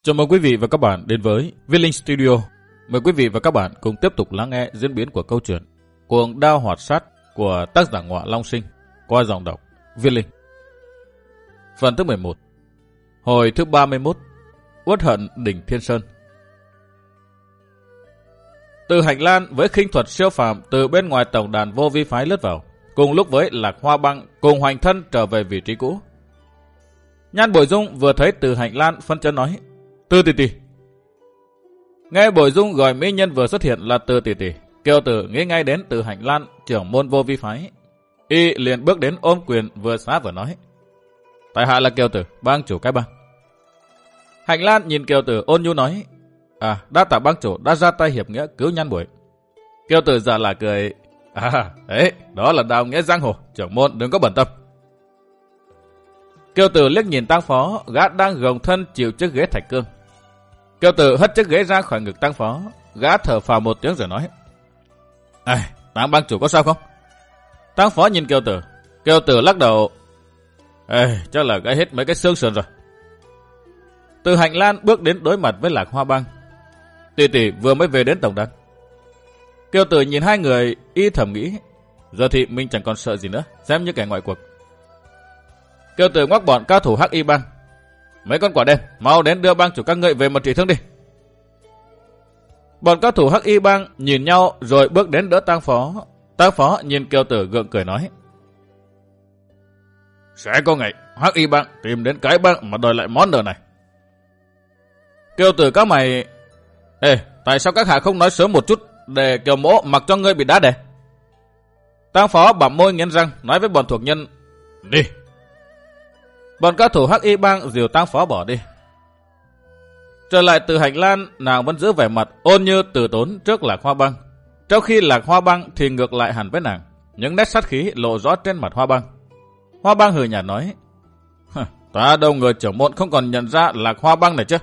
Chào mừng quý vị và các bạn đến với Viết Linh Studio. Mời quý vị và các bạn cùng tiếp tục lắng nghe diễn biến của câu chuyện Cuồng Đao Hoạt Sát của tác giả Ngọa Long Sinh qua giọng đọc Viết Linh. Phần thứ 11. Hồi thứ 31. Uất hận đỉnh Thiên Sơn. Từ hành lang với khinh thuật siêu phàm từ bên ngoài tổng đàn vô vi phái lướt vào, cùng lúc với Lạc Hoa Băng cùng Hoành Thân trở về vị trí cũ. Nhan Bội Dung vừa thấy Từ Hành Lan phân chấn nói: Từ tỷ tỷ. Nghe Bội Dung gọi mỹ nhân vừa xuất hiện là Từ tỷ tỷ, Kiều Tử nghĩ ngay đến Từ Hành Lan, trưởng môn vô vi phái. Y liền bước đến ôm quyền vừa xá vừa nói: Tại hạ là Kiều Tử, bang chủ cái bang. Hành Lan nhìn Kiều Tử ôn nhu nói: đa tạ bang chủ đã ra tay hiệp nghĩa cứu Nhan Bội. Kiều Tử giả là cười: đấy, đó là đạo nghĩa giang hồ, trưởng môn đừng có bận tâm. Kiều Tử liếc nhìn Tăng Phó, gã đang gồng thân chịu chiếc ghế thạch cương. Kiều Tử hất chiếc ghế ra khỏi ngực Tăng Phó, gã thở phào một tiếng rồi nói: Tăng bang chủ có sao không? Tăng Phó nhìn Kiều Tử lắc đầu: chắc là gãy hết mấy cái xương sườn rồi. Từ Hành Lan bước đến đối mặt với Lạc Hoa Băng: Tỷ tỷ vừa mới về đến tổng đàn. Kiều Tử nhìn hai người, y thầm nghĩ: giờ thì mình chẳng còn sợ gì nữa, xem như kẻ ngoại cuộc. Kiều Tử ngoắc bọn cao thủ Hắc Y Bang: Mấy con quả đen, mau đến đưa bang chủ các ngươi về một trị thương đi. Bọn cao thủ Hắc Y Bang nhìn nhau rồi bước đến đỡ Tăng Phó. Tăng Phó nhìn Kiều Tử gượng cười nói: Sẽ có ngày Hắc Y Bang tìm đến cái bang mà đòi lại món nợ này. Kiều Tử các mày: tại sao các hạ không nói sớm một chút để Kiều mỗ mặc cho ngươi bị đá đè? Tăng Phó bặm môi nghiến răng nói với bọn thuộc nhân: Đi. Bọn cao thủ Hắc Y Bang dìu Tăng Phó bỏ đi. Trở lại Từ Hành Lan, nàng vẫn giữ vẻ mặt ôn như từ tốn trước Lạc Hoa Bang. Trong khi Lạc Hoa Bang thì ngược lại hẳn với nàng, những nét sát khí lộ rõ trên mặt Hoa Bang. Hoa Bang hừ nhạt nói: Ta đâu người trưởng môn không còn nhận ra Lạc Hoa Bang này chứ.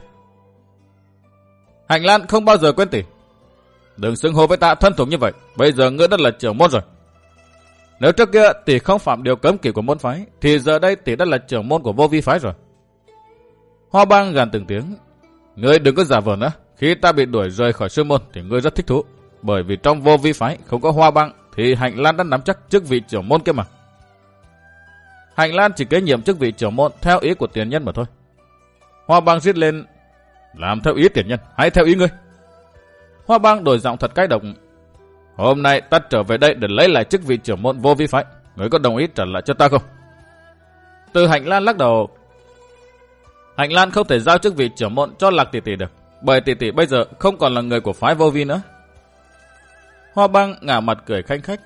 Hành Lan không bao giờ quên tỷ. Đừng xưng hô với ta thân thuộc như vậy, bây giờ ngươi đã là trưởng môn rồi. Nếu trước kia tỷ không phạm điều cấm kỵ của môn phái, thì giờ đây tỷ đã là trưởng môn của vô vi phái rồi. Hoa Bang gàn từng tiếng: Ngươi đừng có giả vờ nữa, khi ta bị đuổi rời khỏi sư môn thì ngươi rất thích thú, bởi vì trong vô vi phái không có Hoa Bang thì Hành Lan đã nắm chắc chức vị trưởng môn kia mà. Hành Lan chỉ kế nhiệm chức vị trưởng môn theo ý của tiền nhân mà thôi. Hoa Bang rít lên: Làm theo ý tiền nhân hay theo ý ngươi? Hoa Bang đổi giọng thật cay độc: Hôm nay ta trở về đây để lấy lại chức vị trưởng môn vô vi phái, ngươi có đồng ý trả lại cho ta không? Từ Hành Lan lắc đầu: Hành Lan không thể giao chức vị trưởng môn cho Lạc tỷ tỷ được, bởi tỷ tỷ bây giờ không còn là người của phái vô vi nữa. Hoa Bang ngả mặt cười khanh khách: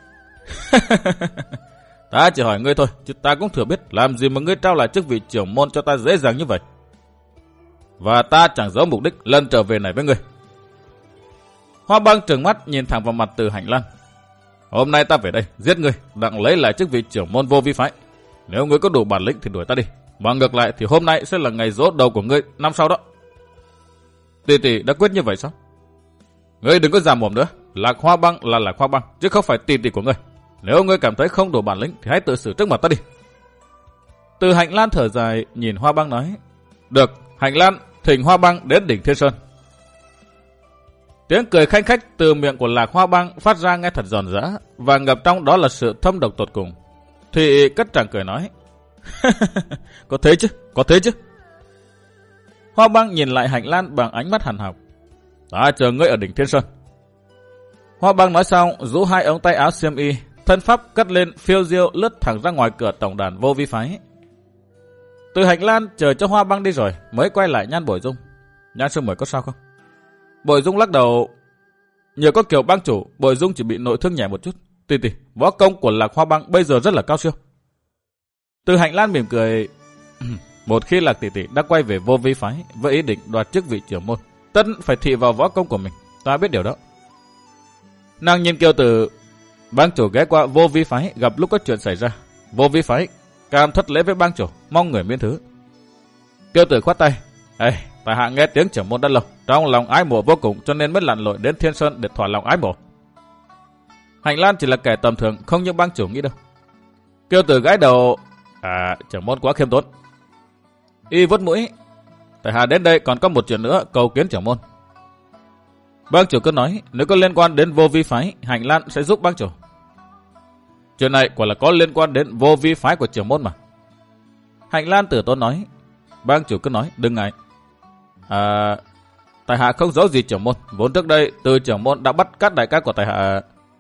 Ta chỉ hỏi ngươi thôi, chứ ta cũng thừa biết làm gì mà ngươi trao lại chức vị trưởng môn cho ta dễ dàng như vậy. Và ta chẳng giấu mục đích lần trở về này với ngươi. Hoa Bang trừng mắt nhìn thẳng vào mặt Từ Hành Lan: Hôm nay ta về đây giết ngươi, đặng lấy lại chức vị trưởng môn vô vi phái. Nếu ngươi có đủ bản lĩnh thì đuổi ta đi, mà ngược lại thì hôm nay sẽ là ngày giỗ đầu của ngươi năm sau đó. Tỷ tỷ đã quyết như vậy sao? Ngươi đừng có giả mồm nữa, Lạc Hoa Bang là Lạc Hoa Bang, chứ không phải tỷ tỷ của ngươi. Nếu ngươi cảm thấy không đủ bản lĩnh thì hãy tự xử trước mặt ta đi. Từ Hành Lan thở dài nhìn Hoa Bang nói: Được, Hành Lan thỉnh Hoa Bang đến đỉnh Thiên Sơn. Tiếng cười khanh khách từ miệng của Lạc Hoa Bang phát ra nghe thật giòn giã, và ngập trong đó là sự thâm độc tột cùng. Thì cất tràng cười nói: Có thế chứ. Hoa Bang nhìn lại Hành Lan bằng ánh mắt hằn học: Ta chờ ngươi ở đỉnh Thiên Sơn. Hoa Bang nói xong rũ hai ống tay áo xiêm y, thân pháp cất lên phiêu diêu lướt thẳng ra ngoài cửa tổng đàn vô vi phái. Từ Hành Lan chờ cho Hoa Bang đi rồi mới quay lại Nhan Bội Dung: Nhan sư muội có sao không? Bội Dung lắc đầu: Nhờ có Kiều bang chủ, Bội Dung chỉ bị nội thương nhẹ một chút. Tỷ tỷ, võ công của Lạc Hoa Bang bây giờ rất là cao siêu. Từ Hành Lan mỉm cười: Một khi Lạc tỷ tỷ đã quay về vô vi phái với ý định đoạt chức vị trưởng môn, tất phải thị vào võ công của mình, ta biết điều đó. Nàng nhìn Kiều Tử: Bang chủ ghé qua vô vi phái gặp lúc có chuyện xảy ra, vô vi phái cam thất lễ với bang chủ, mong người miễn thứ. Kiều Tử khoát tay: Tại hạ nghe tiếng trưởng môn đã lâu, trong lòng ái mộ vô cùng, cho nên mới lặn lội đến Thiên Sơn để thỏa lòng ái mộ. Hành Lan chỉ là kẻ tầm thường, không như bang chủ nghĩ đâu. Kiều Tử gãi đầu: trưởng môn quá khiêm tốn. Y vuốt mũi: tại hạ đến đây còn có một chuyện nữa cầu kiến trưởng môn. Bang chủ cứ nói, nếu có liên quan đến Vô Vi phái, Hành Lan sẽ giúp bang chủ. Chuyện này quả là có liên quan đến Vô Vi phái của trưởng môn mà. Hành Lan tử tốn nói. Bang chủ cứ nói, đừng ngại. Tại hạ không giấu gì trưởng môn, vốn trước đây Từ trưởng môn đã bắt các đại ca của tại hạ.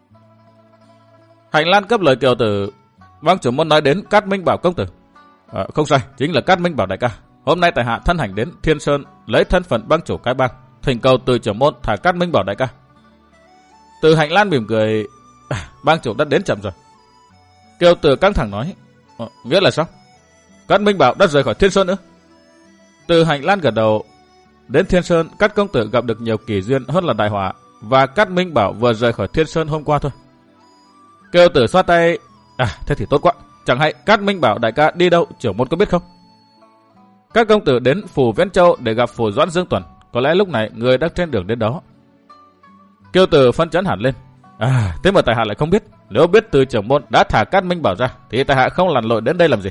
Hành Lan cấp lời Kiều Tử. Bang trưởng môn nói đến Cát Minh Bảo công tử. Không sai, chính là Cát Minh Bảo đại ca. Hôm nay tại hạ thân hành đến Thiên Sơn lấy thân phận bang chủ cái bang, thỉnh cầu Từ trưởng môn thả Cát Minh Bảo đại ca. Từ Hành Lan mỉm cười. Bang chủ đã đến chậm rồi. Kiều Tử căng thẳng nói. Nghĩa là sao? Cát Minh Bảo đã rời khỏi Thiên Sơn nữa? Từ Hành Lan gật đầu. Đến Thiên Sơn, các công tử gặp được nhiều kỳ duyên hơn là đại họa, và Cát Minh Bảo vừa rời khỏi Thiên Sơn hôm qua thôi. Kiều Tử xoa tay. Thế thì tốt quá. Chẳng hay Cát Minh Bảo đại ca đi đâu, trưởng môn có biết không? Các công tử đến phủ Viễn Châu để gặp phủ Doãn Dương Tuần. Có lẽ lúc này người đang trên đường đến đó. Kiều Tử phân chấn hẳn lên. Thế mà tại hạ lại không biết. Nếu biết Từ trưởng môn đã thả Cát Minh Bảo ra, thì tại hạ không lặn lội đến đây làm gì.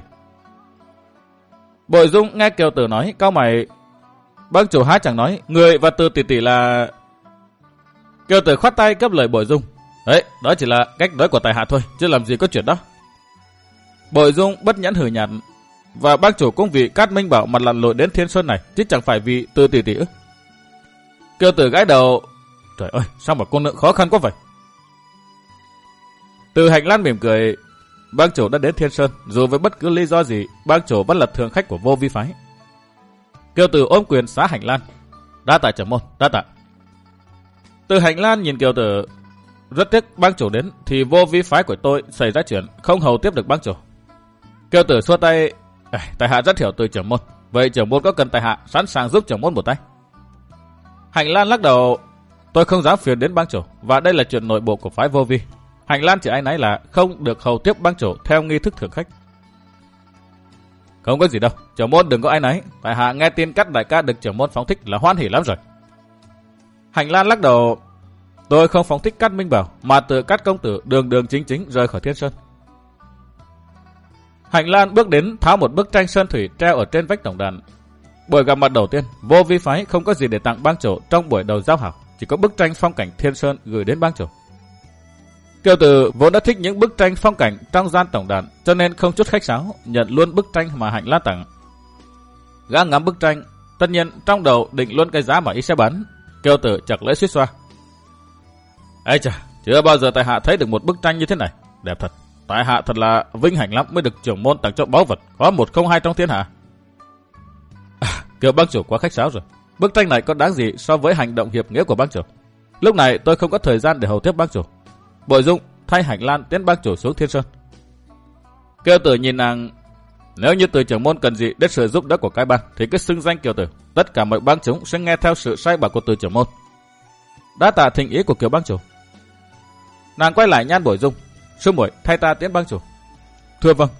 Bội Dung nghe Kiều Tử nói, cau mày. Bang chủ há chẳng nói, người và Từ tỷ tỷ là... Kiều Tử khoát tay cấp lời Bội Dung. Đấy, đó chỉ là cách nói của tại hạ thôi, chứ làm gì có chuyện đó. Bội Dung bất nhẫn hừ nhạt. Và bang chủ cũng vì Cát Minh Bảo mà lặn lội đến Thiên Sơn này, chứ chẳng phải vì Từ tỷ tỷ ư? Kiều Tử gãi đầu. Trời ơi, sao mà cô nữ khó khăn quá vậy? Từ Hành Lan mỉm cười. Bang chủ đã đến Thiên Sơn, dù với bất cứ lý do gì, bang chủ vẫn là thượng khách của Vô Vi phái. Kiều Tử ôm quyền xá Hành Lan. Đa tạ trưởng môn, đa tạ. Từ Hành Lan nhìn Kiều Tử. Rất tiếc bang chủ đến thì Vô Vi phái của tôi xảy ra chuyện, không hầu tiếp được bang chủ. Kiều Tử xua tay. Tại hạ rất hiểu Từ trưởng môn. Vậy trưởng môn có cần tại hạ sẵn sàng giúp trưởng môn một tay? Hành Lan lắc đầu. Tôi không dám phiền đến bang chủ, và đây là chuyện nội bộ của phái Vô Vi. Hành Lan chỉ anh ấy là không được hầu tiếp bang chủ theo nghi thức thượng khách. Không có gì đâu, trưởng môn đừng có anh ấy. Tại hạ nghe tin các đại ca được trưởng môn phóng thích là hoan hỉ lắm rồi. Hành Lan lắc đầu. Tôi không phóng thích Cát Minh Bảo, mà từ các công tử đường chính rời khỏi Thiên Sơn. Hành Lan bước đến tháo một bức tranh sơn thủy treo ở trên vách tổng đàn. Buổi gặp mặt đầu tiên, Vô Vi phái không có gì để tặng bang chủ trong buổi đầu giao hảo, chỉ có bức tranh phong cảnh Thiên Sơn gửi đến bang chủ. Kiều Tử vốn đã thích những bức tranh phong cảnh trong gian tổng đàn, cho nên không chút khách sáo nhận luôn bức tranh mà Hành Lan tặng. Gã ngắm bức tranh, tất nhiên trong đầu định luôn cái giá mà y sẽ bán. Kiều Tử chặt lưỡi suýt xoa. Ây chà, chưa bao giờ tại hạ thấy được một bức tranh như thế này, đẹp thật. Tại hạ thật là vinh hạnh lắm mới được trưởng môn tặng cho báu vật có 102 trong thiên hạ. Kiều bang chủ quá khách sáo rồi. Bức tranh này có đáng gì so với hành động hiệp nghĩa của bang chủ. Lúc này tôi không có thời gian để hầu tiếp bang chủ. Bội Dung thay Hành Lan tiến bang chủ xuống Thiên Sơn. Kiều Tử nhìn nàng. Nếu như Từ trưởng môn cần gì đến sự giúp đỡ của cái bang thì cứ xưng danh Kiều Tử. Tất cả mọi bang chúng sẽ nghe theo sự sai bảo của Từ trưởng môn. Đã tạ thỉnh ý của Kiều bang chủ. Nàng quay lại nhan Bội Dung. Sư muội thay ta tiến bang chủ. Thưa vâng.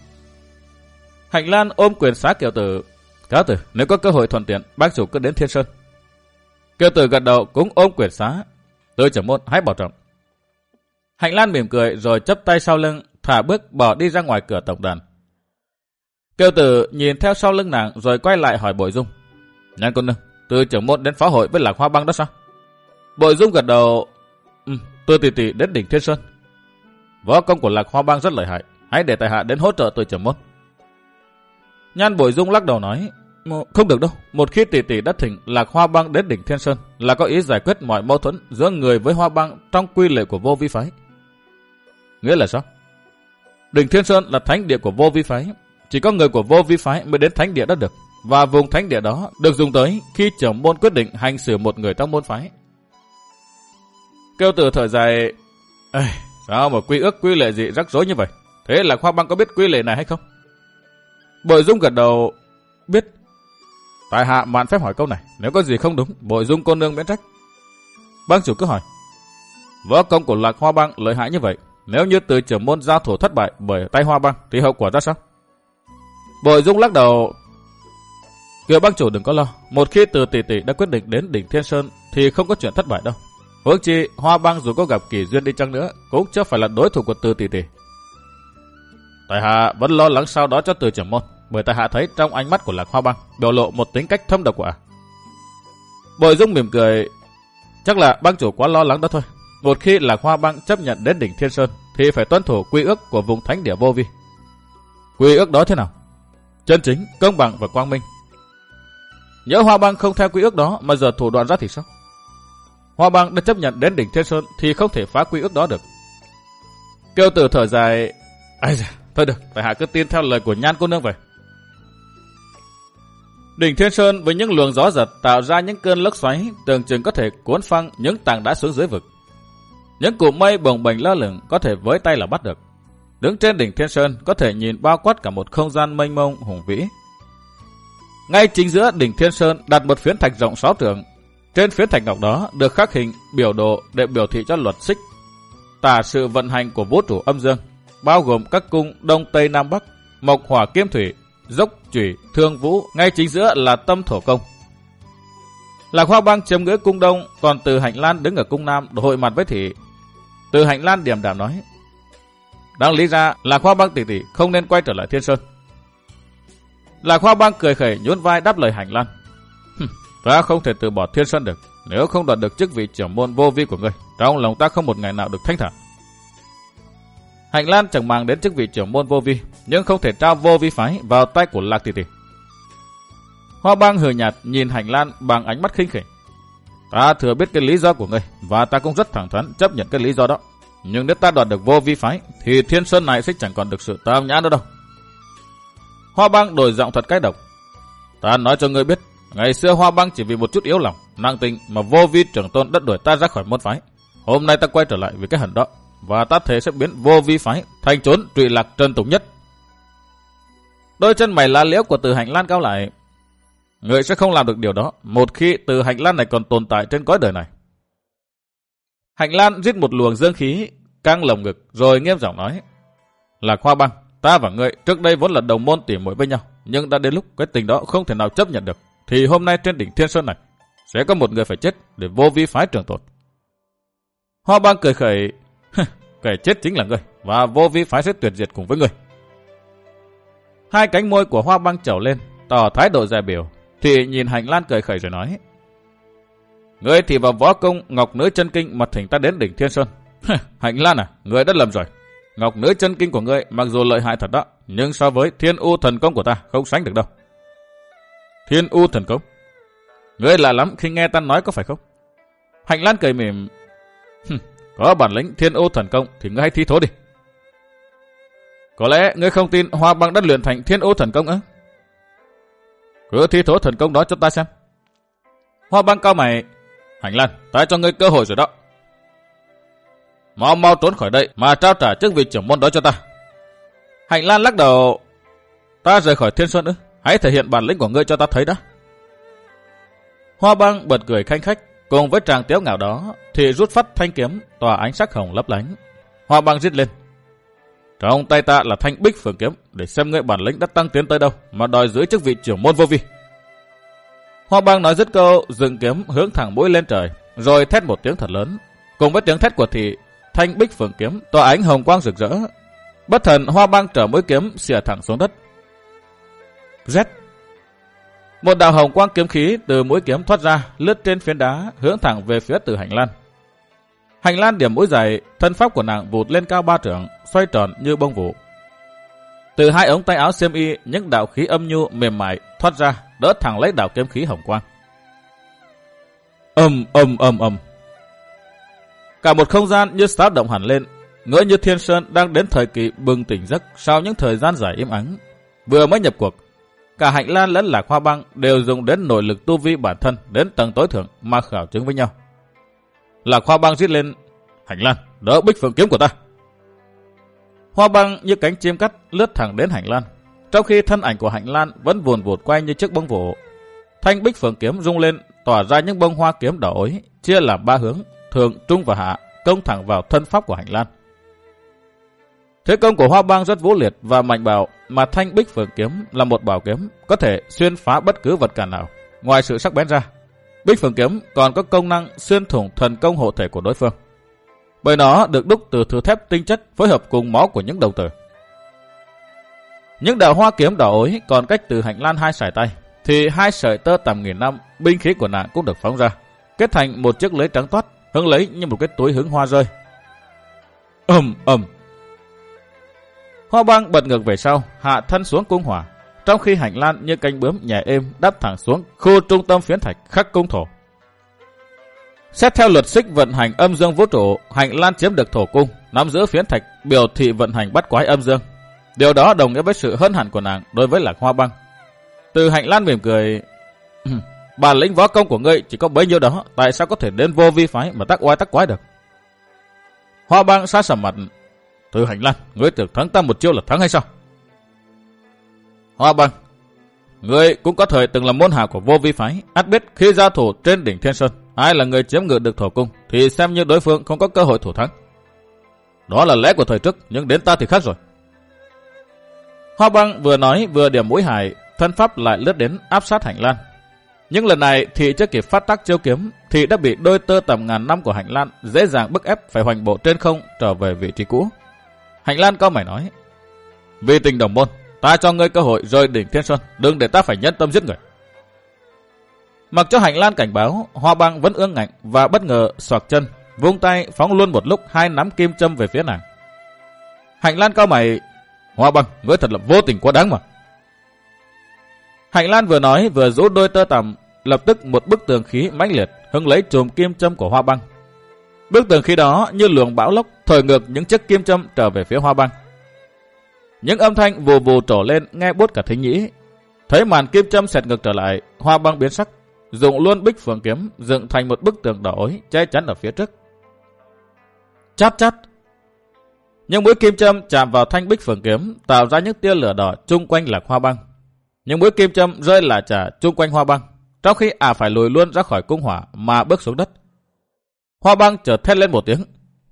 Hành Lan ôm quyền xá Kiều Tử. Cáo tử, nếu có cơ hội thuận tiện, bang chủ cứ đến Thiên Sơn. Kiều Tử gật đầu cũng ôm quyền xá. Từ trưởng môn hãy bảo trọng. Hành Lan mỉm cười rồi chắp tay sau lưng, thả bước bỏ đi ra ngoài cửa tổng đàn. Kiều Tử nhìn theo sau lưng nàng rồi quay lại hỏi Bội Dung. Nhan cô nương, Từ trưởng môn đến phá hội với Lạc Hoa bang đó sao? Bội Dung gật đầu. Từ tỷ tỷ đến đỉnh Thiên Sơn. Võ công của Lạc Hoa bang rất lợi hại, hãy để tại hạ đến hỗ trợ Từ trưởng môn. Nhan Bội Dung lắc đầu nói. Không được đâu, một khi tỷ tỷ đã thỉnh Lạc Hoa bang đến đỉnh Thiên Sơn là có ý giải quyết mọi mâu thuẫn giữa người với Hoa bang trong quy lệ của Vô Vi phái. Nghĩa là sao? Đỉnh Thiên Sơn là thánh địa của Vô Vi phái, chỉ có người của Vô Vi phái mới đến thánh địa đó được, và vùng thánh địa đó được dùng tới khi trưởng môn quyết định hành xử một người trong môn phái. Kiều Tử thở dài. Sao mà quy ước quy lệ gì rắc rối như vậy? Thế Lạc Hoa bang có biết quy lệ này hay không? Bội Dung gật đầu. Biết. Tại hạ mạn phép hỏi câu này, nếu có gì không đúng, Bội Dung cô nương miễn trách. Bang chủ cứ hỏi. Võ công của Lạc Hoa bang lợi hại như vậy, nếu như Từ trưởng môn giao thủ thất bại bởi tay Hoa bang thì hậu quả ra sao? Bội Dung lắc đầu. Kiều bang chủ đừng có lo, một khi Từ tỷ tỷ đã quyết định đến đỉnh Thiên Sơn thì không có chuyện thất bại đâu. Huống chi Hoa bang dù có gặp kỳ duyên đi chăng nữa cũng chưa phải là đối thủ của Từ tỷ tỷ. Tại hạ vẫn lo lắng sau đó cho Từ trưởng môn, bởi tại hạ thấy trong ánh mắt của Lạc Hoa Bang biểu lộ một tính cách thâm độc của ả. Bội Dung mỉm cười, chắc là bang chủ quá lo lắng đó thôi. Một khi Lạc Hoa Bang chấp nhận đến đỉnh Thiên Sơn thì phải tuân thủ quy ước của vùng thánh địa vô vi. Quy ước đó thế nào? Chân chính, công bằng và quang minh. Nhớ Hoa Bang không theo quy ước đó mà giờ thủ đoạn ra thì sao? Hoa Bang đã chấp nhận đến đỉnh Thiên Sơn thì không thể phá quy ước đó được. Kiêu Tử thở dài, ai da, thôi được, tại hạ cứ tin theo lời của Nhan cô nương vậy. Đỉnh Thiên Sơn với những luồng gió giật tạo ra những cơn lốc xoáy tưởng chừng có thể cuốn phăng những tảng đá xuống dưới vực. Những cụm mây bồng bềnh lơ lửng có thể với tay là bắt được. Đứng trên đỉnh Thiên Sơn có thể nhìn bao quát cả một không gian mênh mông hùng vĩ. Ngay chính giữa đỉnh Thiên Sơn đặt một phiến thạch rộng 6 trượng. Trên phiến thạch ngọc đó được khắc hình biểu đồ để biểu thị cho luật xích, tả sự vận hành của vũ trụ âm dương, bao gồm các cung đông tây nam bắc, mộc hỏa kim thủy, dốc chủy, thương vũ. Ngay chính giữa là tâm thổ công. Lạc Hoa Bang chiếm ngưỡng cung đông, còn Từ Hạnh Lan đứng ở cung nam hội mặt với thị. Từ Hạnh Lan điềm đạm nói, đáng lý ra Lạc Hoa Bang tỷ tỷ không nên quay trở lại Thiên Sơn. Lạc Hoa Bang cười khẩy nhún vai đáp lời Hạnh Lan, ta không thể từ bỏ Thiên Sơn được. Nếu không đoạt được chức vị trưởng môn vô vi của ngươi, trong lòng ta không một ngày nào được thanh thản. Hạnh Lan chẳng màng đến chức vị trưởng môn vô vi, nhưng không thể trao vô vi phái vào tay của Lạc tỷ tỷ. Hoa Bang hừ nhạt nhìn Hạnh Lan bằng ánh mắt khinh khỉnh. Ta thừa biết cái lý do của ngươi và ta cũng rất thẳng thắn chấp nhận cái lý do đó. Nhưng nếu ta đoạt được vô vi phái thì Thiên Sơn này sẽ chẳng còn được sự tao nhã nữa đâu. Hoa Bang đổi giọng thật cay độc. Ta nói cho ngươi biết, ngày xưa Hoa Bang chỉ vì một chút yếu lòng, nặng tình mà vô vi trưởng tôn đất đuổi ta ra khỏi môn phái. Hôm nay ta quay trở lại vì cái hận đó, và ta thề sẽ biến vô vi phái thành chốn trụy lạc trần tục nhất. Đôi chân mày lá liễu của Từ Hạnh Lan cao lại. Ngươi sẽ không làm được điều đó một khi Từ Hạnh Lan này còn tồn tại trên cõi đời này. Hạnh Lan rít một luồng dương khí căng lồng ngực rồi nghiêm giọng nói, Lạc Hoa Bang, ta và ngươi trước đây vốn là đồng môn tỉ muội với nhau, nhưng đã đến lúc cái tình đó không thể nào chấp nhận được, thì hôm nay trên đỉnh Thiên Sơn này sẽ có một người phải chết để vô vi phái trường tồn. Hoa Bang cười khẩy, kẻ chết chính là ngươi và vô vi phái sẽ tuyệt diệt cùng với ngươi. Hai cánh môi của Hoa Bang trẩu lên tỏ thái độ dè biểu, thì nhìn Hạnh Lan cười khẩy rồi nói, ngươi thì vào võ công Ngọc Nữ Chân Kinh mà thỉnh ta đến đỉnh Thiên Sơn. Hạnh Lan à, ngươi đã lầm rồi. Ngọc Nữ Chân Kinh của ngươi mặc dù lợi hại thật đó, nhưng so với Thiên U Thần Công của ta không sánh được đâu. Thiên U Thần Công? Ngươi lạ lắm khi nghe ta nói có phải không? Hạnh Lan cười mỉm, có bản lĩnh Thiên U Thần Công thì ngươi hãy thi thố đi. Có lẽ ngươi không tin Hoa Bang đã luyện thành Thiên U Thần Công á? Cứ thi thố thần công đó cho ta xem. Hoa Bang cao mày, Hạnh Lan, ta cho ngươi cơ hội rồi đó. Mau mau trốn khỏi đây mà trao trả chức vị trưởng môn đó cho ta. Hạnh Lan lắc đầu, ta rời khỏi Thiên Sơn ư? Hãy thể hiện bản lĩnh của ngươi cho ta thấy đã. Hoa Bang bật cười khanh khách, cùng với tràng tiếu ngạo đó thì rút phát thanh kiếm tỏa ánh sắc hồng lấp lánh. Hoa Bang rít lên, trong tay ta là thanh Bích Phượng kiếm, để xem ngươi bản lĩnh đã tăng tiến tới đâu mà đòi giữ chức vị trưởng môn vô vi. Hoa Bang nói dứt câu, dựng kiếm hướng thẳng mũi lên trời, rồi thét một tiếng thật lớn. Cùng với tiếng thét của thị, thanh Bích Phượng kiếm tỏa ánh hồng quang rực rỡ. Bất thần Hoa Bang trở mũi kiếm xìa thẳng xuống đất. Rét. Một đạo hồng quang kiếm khí từ mũi kiếm thoát ra, lướt trên phiến đá, hướng thẳng về phía Từ Hạnh Lan. Hạnh Lan điểm mũi dài, thân pháp của nàng vụt lên cao 3 trượng, xoay tròn như bông vụ. Từ hai ống tay áo xiêm y, những đạo khí âm nhu mềm mại thoát ra, đỡ thẳng lấy đạo kiếm khí hồng quang. Ầm. Cả một không gian như xáo động hẳn lên, ngỡ như Thiên Sơn đang đến thời kỳ bừng tỉnh giấc sau những thời gian dài im ắng. Vừa mới nhập cuộc, cả Hạnh Lan lẫn Lạc Hoa Bang đều dùng đến nội lực tu vi bản thân đến tầng tối thượng mà khảo chứng với nhau. Lạc Hoa Bang rít lên, Hạnh Lan, đỡ Bích Phượng kiếm của ta. Hoa Bang như cánh chim cắt lướt thẳng đến Hạnh Lan, trong khi thân ảnh của Hạnh Lan vẫn vùn vụt quay như chiếc bông vụ. Thanh Bích Phượng kiếm rung lên, tỏa ra những bông hoa kiếm đỏ ối, chia làm 3 hướng, thượng, trung và hạ, công thẳng vào thân pháp của Hạnh Lan. Thế công của Hoa Bang rất vũ liệt và mạnh bạo, mà thanh Bích Phượng kiếm là một bảo kiếm có thể xuyên phá bất cứ vật cản nào. Ngoài sự sắc bén ra, Bích Phượng kiếm còn có công năng xuyên thủng thần công hộ thể của đối phương, bởi nó được đúc từ thứ thép tinh chất phối hợp cùng máu của những đồng tử. Những đạo hoa kiếm đỏ ối còn cách từ hành lan 2 sải tay, thì 2 sợi tơ tầm nghìn năm binh khí của nàng cũng được phóng ra, kết thành một chiếc lưới trắng toát, hứng lấy như một cái túi hứng hoa rơi. Ầm. Hoa Băng bật ngược về sau, hạ thân xuống cung hỏa, trong khi hành lan như cánh bướm nhẹ êm đáp thẳng xuống khu trung tâm phiến thạch khắc cung thổ. Xét theo luật xích vận hành âm dương vũ trụ, hành lan chiếm được thổ cung, nắm giữ phiến thạch biểu thị vận hành bắt quái âm dương. Điều đó đồng nghĩa với sự hơn hẳn của nàng đối với Lạc Hoa Băng. Từ hành lan mỉm cười, bản lĩnh võ công của ngươi chỉ có bấy nhiêu đó, tại sao có thể đến Vô Vi phái mà tác oai tác quái được? Hoa Băng sát sầm mặt, từ hành lan, ngươi tưởng thắng ta một chiêu là thắng hay sao? Hoa Băng, ngươi cũng có thời từng là môn hạ của Vô Vi phái, ắt biết khi giao thủ trên đỉnh Thiên Sơn, ai là người chiếm ngự được thổ cung thì xem như đối phương không có cơ hội thủ thắng. Đó là lẽ của thời trước, nhưng đến ta thì khác rồi. Hoa Băng vừa nói vừa điểm mũi hài, thân pháp lại lướt đến áp sát hành lan. Nhưng lần này thì chưa kịp phát tác chiêu kiếm thì đã bị đôi tơ tầm ngàn năm của hành lan dễ dàng bức ép phải hoành bộ trên không trở về vị trí cũ. Hành lan cau mày nói, vì tình đồng môn, ta cho ngươi cơ hội rời đỉnh Thiên Sơn, đừng để ta phải nhân tâm giết người. Mặc cho hành lan cảnh báo, Hoa Băng vẫn ương ngạnh và bất ngờ xoạc chân, vung tay phóng luôn một lúc 2 nắm kim châm về phía nàng. Hành lan cau mày, Hoa Băng, ngươi thật là vô tình quá đáng mà. Hành lan vừa nói vừa rũ đôi tơ tằm, lập tức một bức tường khí mãnh liệt hứng lấy chùm kim châm của Hoa Băng. Bức tường khí đó như luồng bão lốc thổi ngược những chiếc kim châm trở về phía Hoa Băng. Những âm thanh vù vù trổ lên nghe buốt cả thính nhĩ. Thấy màn kim châm xẹt ngược trở lại, Hoa Băng biến sắc, dùng luôn bích phượng kiếm dựng thành một bức tường đỏ ối che chắn ở phía trước. Chát chát. Những mũi kim châm chạm vào thanh bích phượng kiếm tạo ra những tia lửa đỏ chung quanh Lạc Hoa Băng. Những mũi kim châm rơi lả chả chung quanh Hoa Băng, trong khi phải lùi luôn ra khỏi cung hỏa mà bước xuống đất. Hoa Băng chợt thét lên một tiếng,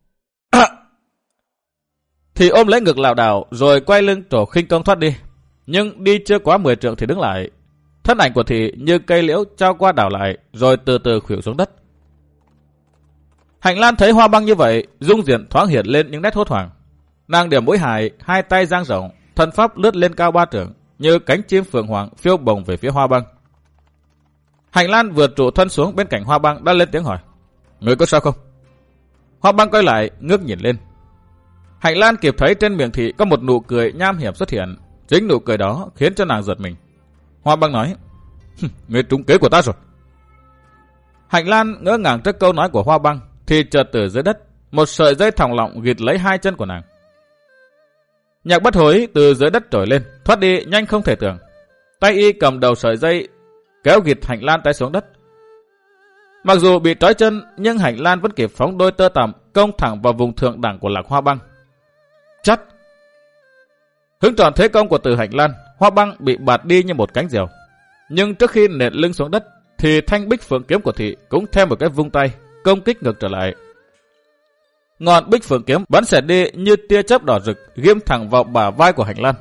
thì ôm lấy ngực lảo đảo rồi quay lưng trổ khinh công thoát đi. Nhưng đi chưa quá 10 trượng thì đứng lại. Thân ảnh của thị như cây liễu trao qua đảo lại rồi từ từ khuỵu xuống đất. Hành lan thấy Hoa Băng như vậy, dung diện thoáng hiện lên những nét hốt hoảng. Nàng điểm mũi hài, 2 tay dang rộng, thân pháp lướt lên cao 3 trượng, như cánh chim phượng hoàng phiêu bồng về phía Hoa Băng. Hành lan vừa trụ thân xuống bên cạnh Hoa Băng đã lên tiếng hỏi, người có sao không? Hoa Băng quay lại ngước nhìn lên. Hành lan kịp thấy trên miệng thị có một nụ cười nham hiểm xuất hiện. Chính nụ cười đó khiến cho nàng giật mình. Hoa Băng nói, người trúng kế của ta rồi. Hành lan ngỡ ngàng trước câu nói của Hoa Băng thì chợt từ dưới đất một sợi dây thòng lọng ghịt lấy 2 chân của nàng. Nhạc Bất Hối từ dưới đất trồi lên, thoát đi nhanh không thể tưởng. Tay y cầm đầu sợi dây kéo ghịt hành lan tay xuống đất. Mặc dù bị trói chân nhưng hành lan vẫn kịp phóng đôi tơ tằm công thẳng vào vùng thượng đẳng của Lạc Hoa Băng. Chắt. Hứng tròn thế công của Từ Hành Lan, Hoa Băng bị bạt đi như một cánh diều. Nhưng trước khi nện lưng xuống đất thì thanh bích phượng kiếm của thị cũng theo một cái vung tay công kích ngược trở lại. Ngọn bích phượng kiếm bắn xẹt đi như tia chớp đỏ rực ghim thẳng vào bả vai của Hành Lan.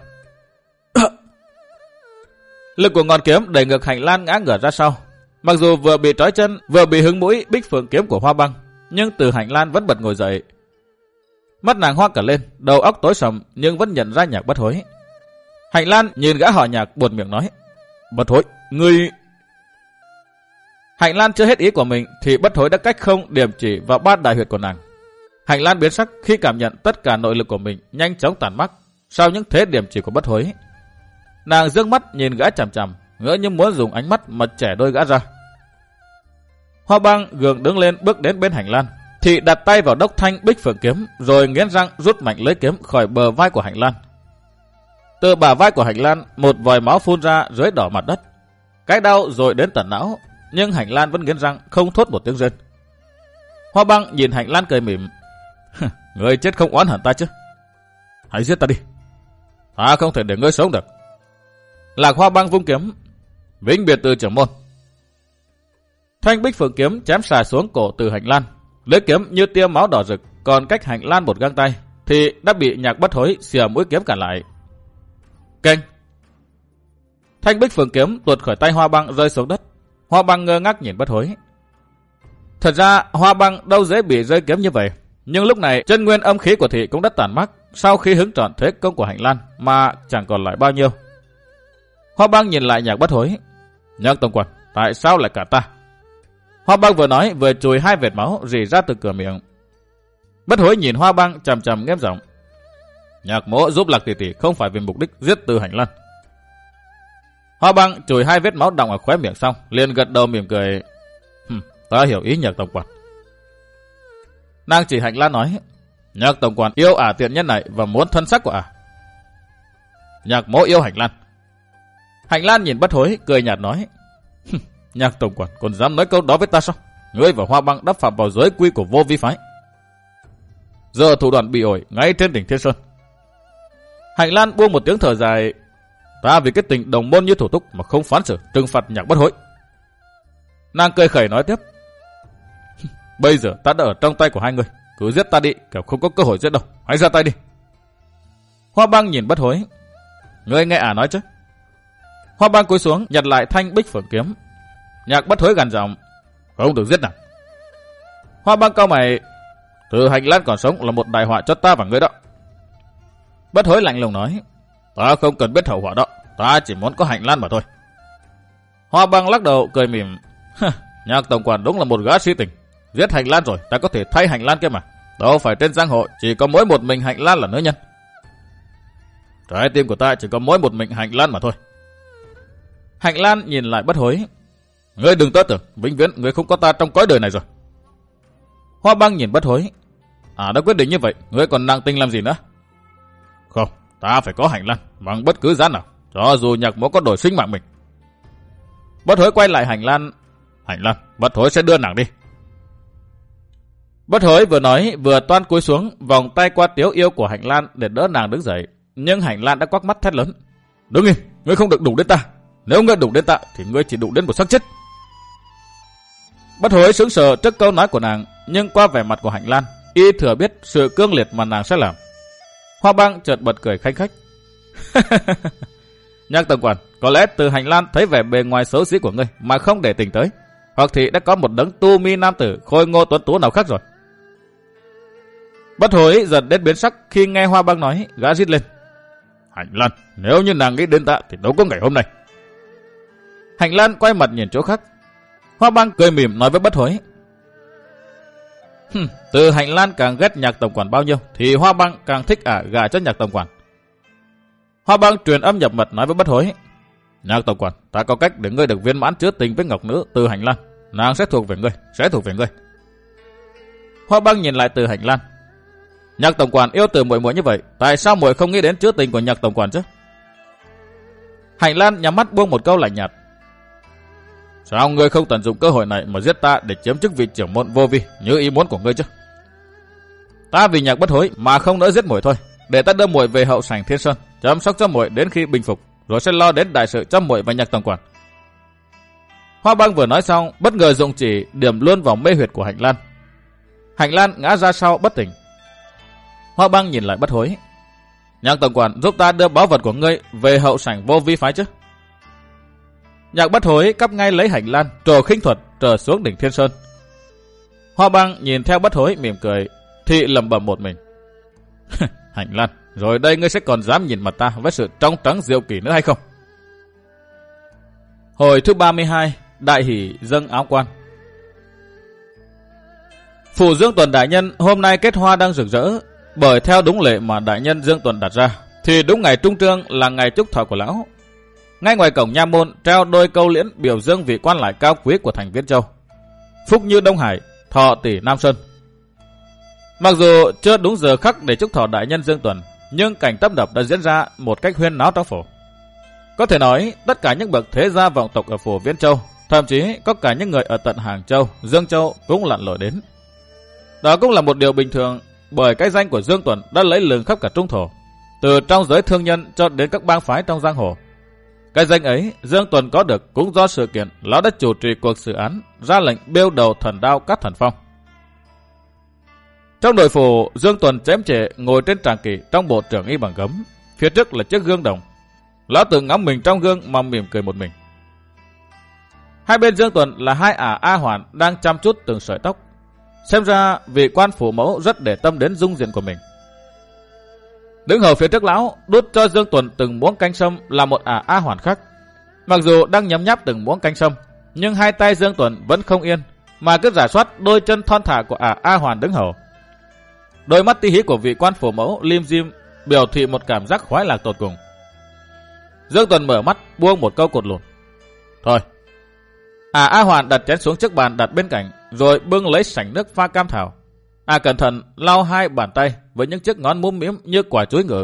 Lực của ngọn kiếm đẩy ngược Hành Lan ngã ngửa ra sau. Mặc dù vừa bị trói chân vừa bị hứng mũi bích phượng kiếm của Hoa Băng, nhưng Từ Hành Lan vẫn bật ngồi dậy. Mắt nàng hoa cả lên, đầu óc tối sầm nhưng vẫn nhận ra Nhạc Bất Hối. Hành Lan nhìn gã họ Nhạc buột miệng nói, Bất Hối, ngươi... Hành Lan chưa hết ý của mình thì Bất Hối đã cách không điểm chỉ vào 3 đại huyệt của nàng. Hành Lan biến sắc khi cảm nhận tất cả nội lực của mình nhanh chóng tàn mắc sau những thế điểm chỉ của Bất Hối. Nàng dương mắt nhìn gã chằm chằm, ngỡ như muốn dùng ánh mắt mà chẻ đôi gã ra. Hoa Băng gượng đứng lên bước đến bên Hành Lan, thì đặt tay vào đốc thanh bích phượng kiếm rồi nghiến răng rút mạnh lưỡi kiếm khỏi bờ vai của Hành Lan. Từ bả vai của Hành Lan một vòi máu phun ra dưới đỏ mặt đất. Cái đau rồi đến tận não, nhưng Hành Lan vẫn nghiến răng không thốt một tiếng rên. Hoa Băng nhìn Hành Lan cười mỉm, người chết không oán hận ta chứ? Hãy giết ta đi, ta không thể để ngươi sống được. Lạc Hoa Băng vung kiếm, vĩnh biệt Từ trưởng môn. Thanh bích phượng kiếm chém xà xuống cổ Từ Hành Lan. Lưỡi kiếm như tia máu đỏ rực, còn cách Hành Lan một găng tay thì đã bị Nhạc Bất Hối xìa mũi kiếm cản lại. Keng! Thanh bích phượng kiếm tuột khỏi tay Hoa Băng rơi xuống đất. Hoa Băng ngơ ngác nhìn Bất Hối. Thật ra Hoa Băng đâu dễ bị rơi kiếm như vậy, nhưng lúc này chân nguyên âm khí của thị cũng đã tàn mắc, sau khi hứng trọn thế công của Hạnh Lan mà chẳng còn lại bao nhiêu. Hoa Bang nhìn lại Nhạc Bất Hối. Nhạc tổng quản, tại sao lại cả ta? Hoa Bang vừa nói vừa chùi 2 vệt máu rỉ ra từ cửa miệng. Bất Hối nhìn Hoa Bang trầm trầm nghiêm giọng. Nhạc mỗ giúp Lạc tỷ tỷ không phải vì mục đích giết Từ Hạnh Lan. Hoa Bang chùi 2 vết máu đọng ở khóe miệng xong, liền gật đầu mỉm cười. Ta hiểu ý Nhạc tổng quản. Nàng chỉ Hạnh Lan nói. Nhạc tổng quản yêu ả tiện nhân này và muốn thân xác của ả. Nhạc mỗ yêu Hạnh Lan. Hạnh Lan nhìn Bất Hối cười nhạt nói. Nhạc tổng quản còn dám nói câu đó với ta sao? Ngươi và Hoa Bang đã phạm vào giới quy của Vô Vi phái. Giờ thủ đoạn bị ổi ngay trên đỉnh Thiên Sơn. Hạnh Lan buông một tiếng thở dài. Ta vì cái tình đồng môn như thủ túc mà không phán xử trừng phạt Nhạc Bất Hối. Nàng cười khẩy nói tiếp. Bây giờ ta đã ở trong tay của hai người, cứ giết ta đi, kẻo không có cơ hội giết đâu. Hãy ra tay đi. Hoa Bang nhìn Bất Hối. Ngươi nghe ả nói chứ? Hoa Bang cúi xuống nhặt lại thanh bích phượng kiếm. Nhạc Bất Hối gằn giọng. Không được giết nàng. Hoa Bang cau mày. Từ Hạnh Lan còn sống là một đại họa cho ta và ngươi đó. Bất Hối lạnh lùng nói. Ta không cần biết hậu họa đó, ta chỉ muốn có Hạnh Lan mà thôi. Hoa Bang lắc đầu cười mỉm. Nhạc tổng quản đúng là một gã si tình. Giết Hạnh Lan rồi ta có thể thay Hạnh Lan kia mà. Đâu phải trên giang hồ chỉ có mỗi một mình Hạnh Lan là nữ nhân. Trái tim của ta chỉ có mỗi một mình Hạnh Lan mà thôi. Hạnh Lan nhìn lại Bất Hối. Ngươi đừng tớ tưởng vĩnh viễn ngươi không có ta trong cõi đời này rồi. Hoa Bang nhìn Bất Hối. Đã quyết định như vậy, ngươi còn nặng tình làm gì nữa? Không, ta phải có Hạnh Lan bằng bất cứ giá nào, cho dù Nhạc mỗ có đổi sinh mạng mình. Bất Hối quay lại Hạnh Lan. Hạnh Lan, Bất Hối sẽ đưa nàng đi. Bất Hối vừa nói vừa toan cúi xuống vòng tay qua tiếu yêu của Hạnh Lan để đỡ nàng đứng dậy, nhưng Hạnh Lan đã quắc mắt thét lớn. Đứng im, ngươi không được đụng đến ta. Nếu ngươi đụng đến ta thì ngươi chỉ đụng đến một xác chết. Bất Hối sững sờ trước câu nói của nàng, nhưng qua vẻ mặt của Hạnh Lan, y thừa biết sự cương liệt mà nàng sẽ làm. Hoa Bang chợt bật cười khanh khách. Nhạc tổng quản, có lẽ Từ Hạnh Lan thấy vẻ bề ngoài xấu xí của ngươi mà không để tình tới, hoặc thì đã có một đấng tu mi nam tử khôi ngô tuấn tú nào khác rồi. Bất Hối giật đến biến sắc khi nghe Hoa Bang nói, gã rít lên. Hạnh Lan, nếu như nàng nghĩ đến ta thì đâu có ngày hôm nay. Hạnh Lan quay mặt nhìn chỗ khác. Hoa Bang cười mỉm nói với Bất Hối. Từ Hạnh Lan càng ghét Nhạc tổng quản bao nhiêu thì Hoa Bang càng thích ả gả cho Nhạc tổng quản. Hoa Bang truyền âm nhập mật nói với Bất Hối. Nhạc tổng quản, ta có cách để ngươi được viên mãn chứa tình với ngọc nữ Từ Hạnh Lan. Nàng sẽ thuộc về ngươi, Hoa Bang nhìn lại Từ Hạnh Lan. Nhạc tổng quản yêu Từ muội muội như vậy, tại sao muội không nghĩ đến chứa tình của Nhạc tổng quản chứ? Hạnh Lan nhắm mắt buông một câu lạnh nhạt. Sao ngươi không tận dụng cơ hội này mà giết ta để chiếm chức vị trưởng môn Vô Vi như ý muốn của ngươi chứ? Ta vì Nhạc Bất Hối mà không nỡ giết muội thôi, để ta đưa muội về hậu sảnh Thiên Sơn, chăm sóc cho muội đến khi bình phục, rồi sẽ lo đến đại sự cho muội và Nhạc tổng quản. Hoa Bang vừa nói xong, bất ngờ dụng chỉ điểm luôn vào mê huyệt của Hạnh Lan. Hạnh Lan ngã ra sau bất tỉnh. Hoa Bang nhìn lại Bất Hối. Nhạc tổng quản giúp ta đưa báu vật của ngươi về hậu sảnh Vô Vi phái chứ? Nhạc Bất Hối cắp ngay lấy Hạnh Lan, trồ khinh thuật trở xuống đỉnh Thiên Sơn. Hoa Bang nhìn theo Bất Hối mỉm cười, thì lẩm bẩm một mình. Hạnh Lan, rồi đây ngươi sẽ còn dám nhìn mặt ta với sự trong trắng diệu kỳ nữa hay không? Hồi thứ 32, đại hỷ dâng áo quan. Phủ Dương Tuần đại nhân hôm nay kết hoa đang rực rỡ, bởi theo đúng lệ mà đại nhân Dương Tuần đặt ra, thì đúng ngày trung trương là ngày chúc thọ của lão. Ngay ngoài cổng nha môn treo đôi câu liễn biểu dương vị quan lại cao quý của thành Viễn Châu. Phúc như Đông Hải, thọ tỷ Nam Sơn. Mặc dù chưa đúng giờ khắc để chúc thọ đại nhân Dương Tuần, nhưng cảnh tấp nập đã diễn ra một cách huyên náo trong phủ. Có thể nói tất cả những bậc thế gia vọng tộc ở phủ Viễn Châu, thậm chí có cả những người ở tận Hàng Châu, Dương Châu cũng lặn lội đến. Đó cũng là một điều bình thường, bởi cái danh của Dương Tuần đã lấy lừng khắp cả trung thổ, từ trong giới thương nhân cho đến các bang phái trong giang hồ. Cái danh ấy Dương Tuần có được cũng do sự kiện lão đã chủ trì cuộc xử án, ra lệnh bêu đầu thần đao Cát Thần Phong. Trong nội phủ, Dương Tuần chém trệ ngồi trên tràng kỷ trong bộ trưởng y bằng gấm, phía trước là chiếc gương đồng. Lão tự ngắm mình trong gương mà mỉm cười một mình. Hai bên Dương Tuần là hai ả A Hoàn đang chăm chút từng sợi tóc. Xem ra vị quan phủ mẫu rất để tâm đến dung diện của mình. Đứng hầu phía trước lão, đút cho Dương Tuần từng muỗng canh sâm là một A Hoàn khác. Mặc dù đang nhấm nháp từng muỗng canh sâm, nhưng hai tay Dương Tuần vẫn không yên, mà cứ rà soát đôi chân thon thả của A Hoàn đứng hầu. Đôi mắt tí hí của vị quan phủ mẫu lim dim biểu thị một cảm giác khoái lạc tột cùng. Dương Tuần mở mắt buông một câu cột lùn. Thôi. A Hoàn đặt chén xuống trước bàn đặt bên cạnh, rồi bưng lấy sảnh nước pha cam thảo. Cẩn thận lau hai bàn tay với những chiếc ngón múm mĩm như quả chuối ngự.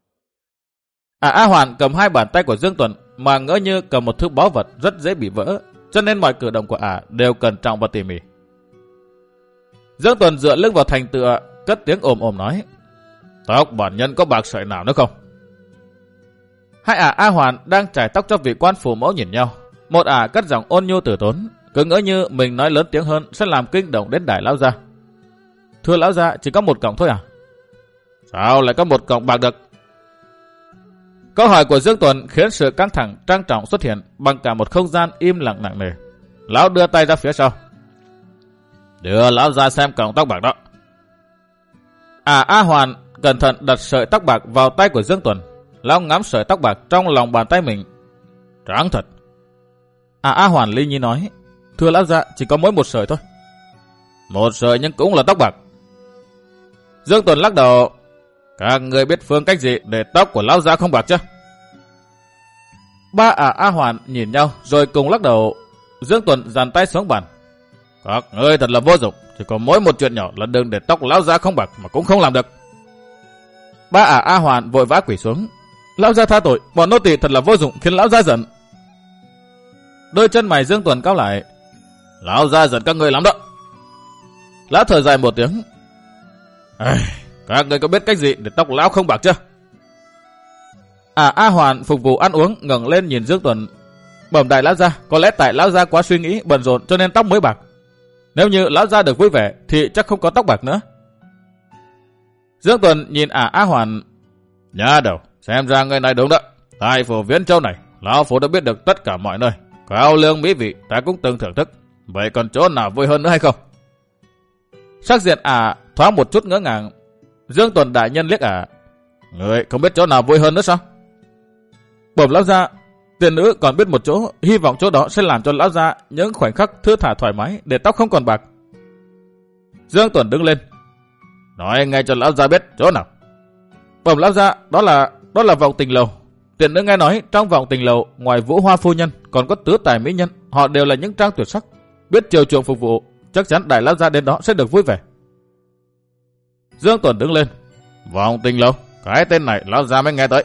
A Hoàn cầm hai bàn tay của Dương Tuần mà ngỡ như cầm một thứ báu vật rất dễ bị vỡ, cho nên mọi cử động của đều cẩn trọng và tỉ mỉ. Dương Tuần dựa lưng vào thành tựa, cất tiếng ồm ồm nói: Tóc bản nhân có bạc sợi nào nữa không? Hai A Hoàn đang trải tóc cho vị quan phủ mẫu nhìn nhau. Một cất giọng ôn nhu từ tốn, cứ ngỡ như mình nói lớn tiếng hơn sẽ làm kinh động đến đại lão gia. Thưa lão gia, chỉ có một cọng thôi à? Sao lại có một cọng bạc được? Câu hỏi của Dương Tuần khiến sự căng thẳng trang trọng xuất hiện bằng cả một không gian im lặng nặng nề. Lão đưa tay ra phía sau. Đưa lão gia xem cọng tóc bạc đó. A Hoàn cẩn thận đặt sợi tóc bạc vào tay của Dương Tuần. Lão ngắm sợi tóc bạc trong lòng bàn tay mình. Trắng thật. A Hoàn ly nhi nói: Thưa lão gia, chỉ có mỗi một sợi thôi. Một sợi nhưng cũng là tóc bạc. Dương Tuần lắc đầu: Các người biết phương cách gì để tóc của lão gia không bạc chứ? Ba A Hoàn nhìn nhau rồi cùng lắc đầu. Dương Tuần dàn tay xuống bàn: Các người thật là vô dụng, chỉ có mỗi một chuyện nhỏ là đừng để tóc lão gia không bạc mà cũng không làm được. Ba A Hoàn vội vã quỳ xuống: Lão gia tha tội, bọn nô tỳ thật là vô dụng khiến lão gia giận. Đôi chân mày Dương Tuần cau lại: Lão gia giận các người lắm đó. Lão thở dài một tiếng: Các người có biết cách gì để tóc lão không bạc chưa? A Hoàn phục vụ ăn uống ngẩng lên nhìn Dương Tuần: Bẩm đại lão gia, có lẽ tại lão gia quá suy nghĩ bận rộn cho nên tóc mới bạc. Nếu như lão gia được vui vẻ thì chắc không có tóc bạc nữa. Dương Tuần nhìn A Hoàn: Nhá đầu, xem ra người này đúng đó. Tại phủ Viễn Châu này, lão phủ đã biết được tất cả mọi nơi. Cao lương mỹ vị ta cũng từng thưởng thức. Vậy còn chỗ nào vui hơn nữa hay không? Sắc diện thoáng một chút ngỡ ngàng. Dương Tuần đại nhân liếc Người không biết chỗ nào vui hơn nữa sao? Bẩm lão gia, tiền nữ còn biết một chỗ, hy vọng chỗ đó sẽ làm cho lão gia những khoảnh khắc thư thả thoải mái để tóc không còn bạc. Dương Tuần đứng lên: Nói ngay cho lão gia biết chỗ nào. Bẩm lão gia, đó là vọng tình lầu. Tiền nữ nghe nói trong vọng tình lầu ngoài Vũ Hoa phu nhân còn có tứ tài mỹ nhân, họ đều là những trang tuyệt sắc, biết chiều chuộng phục vụ, chắc chắn đại lão gia đến đó sẽ được vui vẻ. Dương Tuần đứng lên: Vọng tình lầu, cái tên này lão gia mới nghe tới.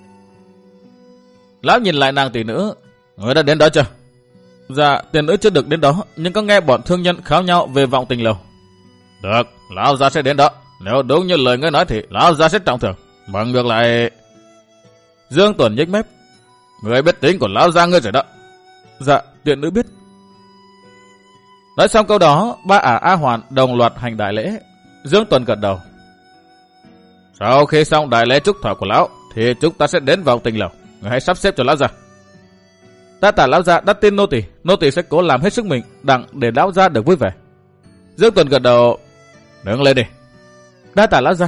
Lão nhìn lại nàng tỷ nữ: Người đã đến đó chưa? Dạ, tiền nữ chưa được đến đó, nhưng có nghe bọn thương nhân kháo nhau về vọng tình lầu. Được, lão gia sẽ đến đó. Nếu đúng như lời ngươi nói thì lão gia sẽ trọng thưởng. Bằng ngược lại... Dương Tuần nhếch mép: Người biết tính của lão gia ngươi rồi đó. Dạ, tiền nữ biết. Nói xong câu đó, ba A Hoàn đồng loạt hành đại lễ. Dương Tuần gật đầu: Sau khi xong đại lễ chúc thọ của lão thì chúng ta sẽ đến vọng tình lầu. Người hãy sắp xếp cho lão gia. Ta tả lão gia đã tin nô tỳ sẽ cố làm hết sức mình đặng để lão gia được vui vẻ. Dương Tuần gật đầu: Đứng lên đi. Đa tả lão gia.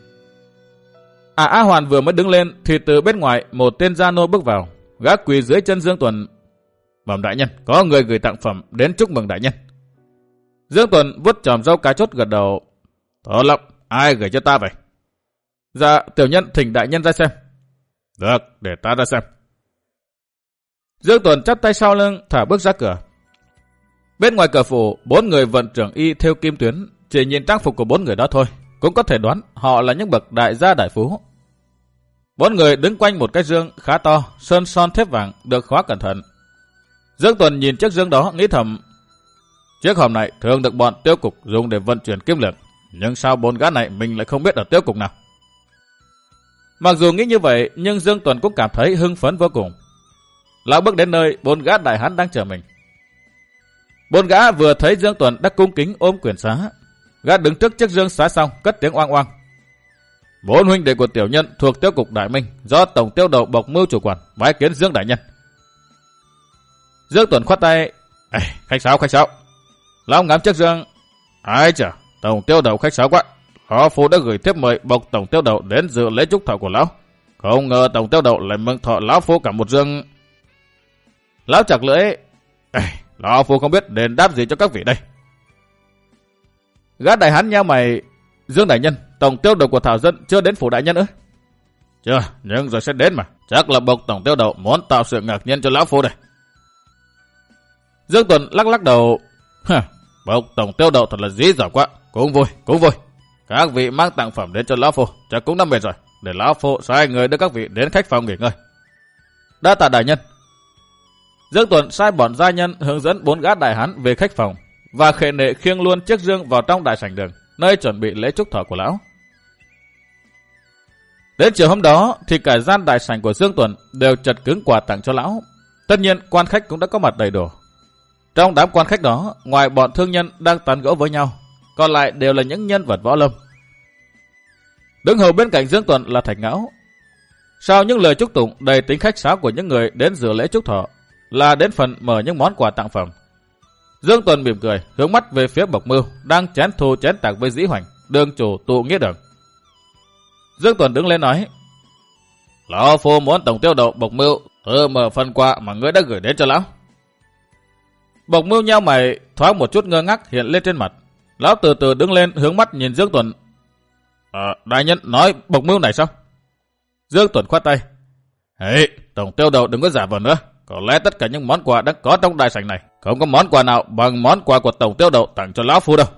A Hoàn vừa mới đứng lên thì từ bên ngoài một tên gia nô bước vào, gã quỳ dưới chân Dương Tuần: Bẩm đại nhân, có người gửi tặng phẩm đến chúc mừng đại nhân. Dương Tuần vuốt chòm râu cá chốt gật đầu: Tốt lắm, ai gửi cho ta vậy? Dạ, tiểu nhân thỉnh đại nhân ra xem. Được, để ta ra xem. Dương Tuần chắp tay sau lưng thả bước ra cửa. Bên ngoài cửa phủ, 4 người vận trưởng y theo kim tuyến, chỉ nhìn trang phục của 4 người đó thôi cũng có thể đoán họ là những bậc đại gia đại phú. 4 người đứng quanh một cái dương khá to, sơn son thép vàng được khóa cẩn thận. Dương Tuần nhìn chiếc dương đó nghĩ thầm: Chiếc hòm này thường được bọn tiêu cục dùng để vận chuyển kim lượng, nhưng sao 4 gã này mình lại không biết ở tiêu cục nào? Mặc dù nghĩ như vậy, nhưng Dương Tuần cũng cảm thấy hưng phấn vô cùng. Lão bước đến nơi 4 gã đại hán đang chờ mình. 4 gã vừa thấy Dương Tuần đã cung kính ôm quyền xá. Gã đứng trước chiếc dương xá xong cất tiếng oang oang: 4 huynh đệ của tiểu nhân thuộc tiêu cục Đại Minh do tổng tiêu đầu bộc mưu chủ quản bái kiến Dương đại nhân. Dương Tuần khoát tay: Khách sáo. Lão ngắm chiếc dương: Ai chà, tổng tiêu đầu khách sáo quá. Phó phu đã gửi thiếp mời bộc tổng tiêu đầu đến dự lễ chúc thọ của lão. Không ngờ tổng tiêu đầu lại mừng thọ lão phu cả một dương. Lão chặt lưỡi. Lão phu không biết đền đáp gì cho các vị đây. Gã đại hán nhao mày. Dương đại nhân, tổng tiêu đầu của Thảo Dân chưa đến phủ đại nhân ư? Chưa, nhưng rồi sẽ đến mà. Chắc là bộc tổng tiêu đầu muốn tạo sự ngạc nhiên cho lão phu đây. Dương Tuần lắc lắc đầu. Bộc tổng tiêu đầu thật là dí dỏm quá. Cũng vui. Các vị mang tặng phẩm đến cho lão phu, chắc cũng đã mệt rồi. Để lão phu sai người đưa các vị đến khách phòng nghỉ ngơi. Đa tạ đại nhân. Dương Tuần sai bọn gia nhân hướng dẫn 4 gã đại hán về khách phòng và khệ nệ khiêng luôn chiếc dương vào trong đại sảnh đường, nơi chuẩn bị lễ chúc thọ của lão. Đến chiều hôm đó thì cả gian đại sảnh của Dương Tuần đều chật cứng quà tặng cho lão. Tất nhiên quan khách cũng đã có mặt đầy đủ. Trong đám quan khách đó, ngoài bọn thương nhân đang tán gẫu với nhau, còn lại đều là những nhân vật võ lâm. Đứng hầu bên cạnh Dương Tuần là Thạch Ngão. Sau những lời chúc tụng đầy tính khách sáo của những người đến dự lễ chúc thọ, là đến phần mở những món quà tặng phẩm. Dương Tuần mỉm cười, hướng mắt về phía Bộc Mưu đang chén thu chén tạc với Dĩ Hoành, đường chủ tụ nghĩa đường. Dương Tuần đứng lên nói: Lão phu muốn tổng tiêu đầu Bộc Mưu thử mở phần quà mà ngươi đã gửi đến cho lão. Bộc Mưu nhao mày, thoáng một chút ngơ ngác hiện lên trên mặt. Lão từ từ đứng lên, hướng mắt nhìn Dương Tuần. Đại nhân nói Bộc Mưu này sao? Dương Tuần khoát tay. Tổng tiêu đầu đừng có giả vờ nữa. Có lẽ tất cả những món quà đang có trong đại sảnh này, không có món quà nào bằng món quà của tổng tiêu đầu tặng cho lão phu đâu.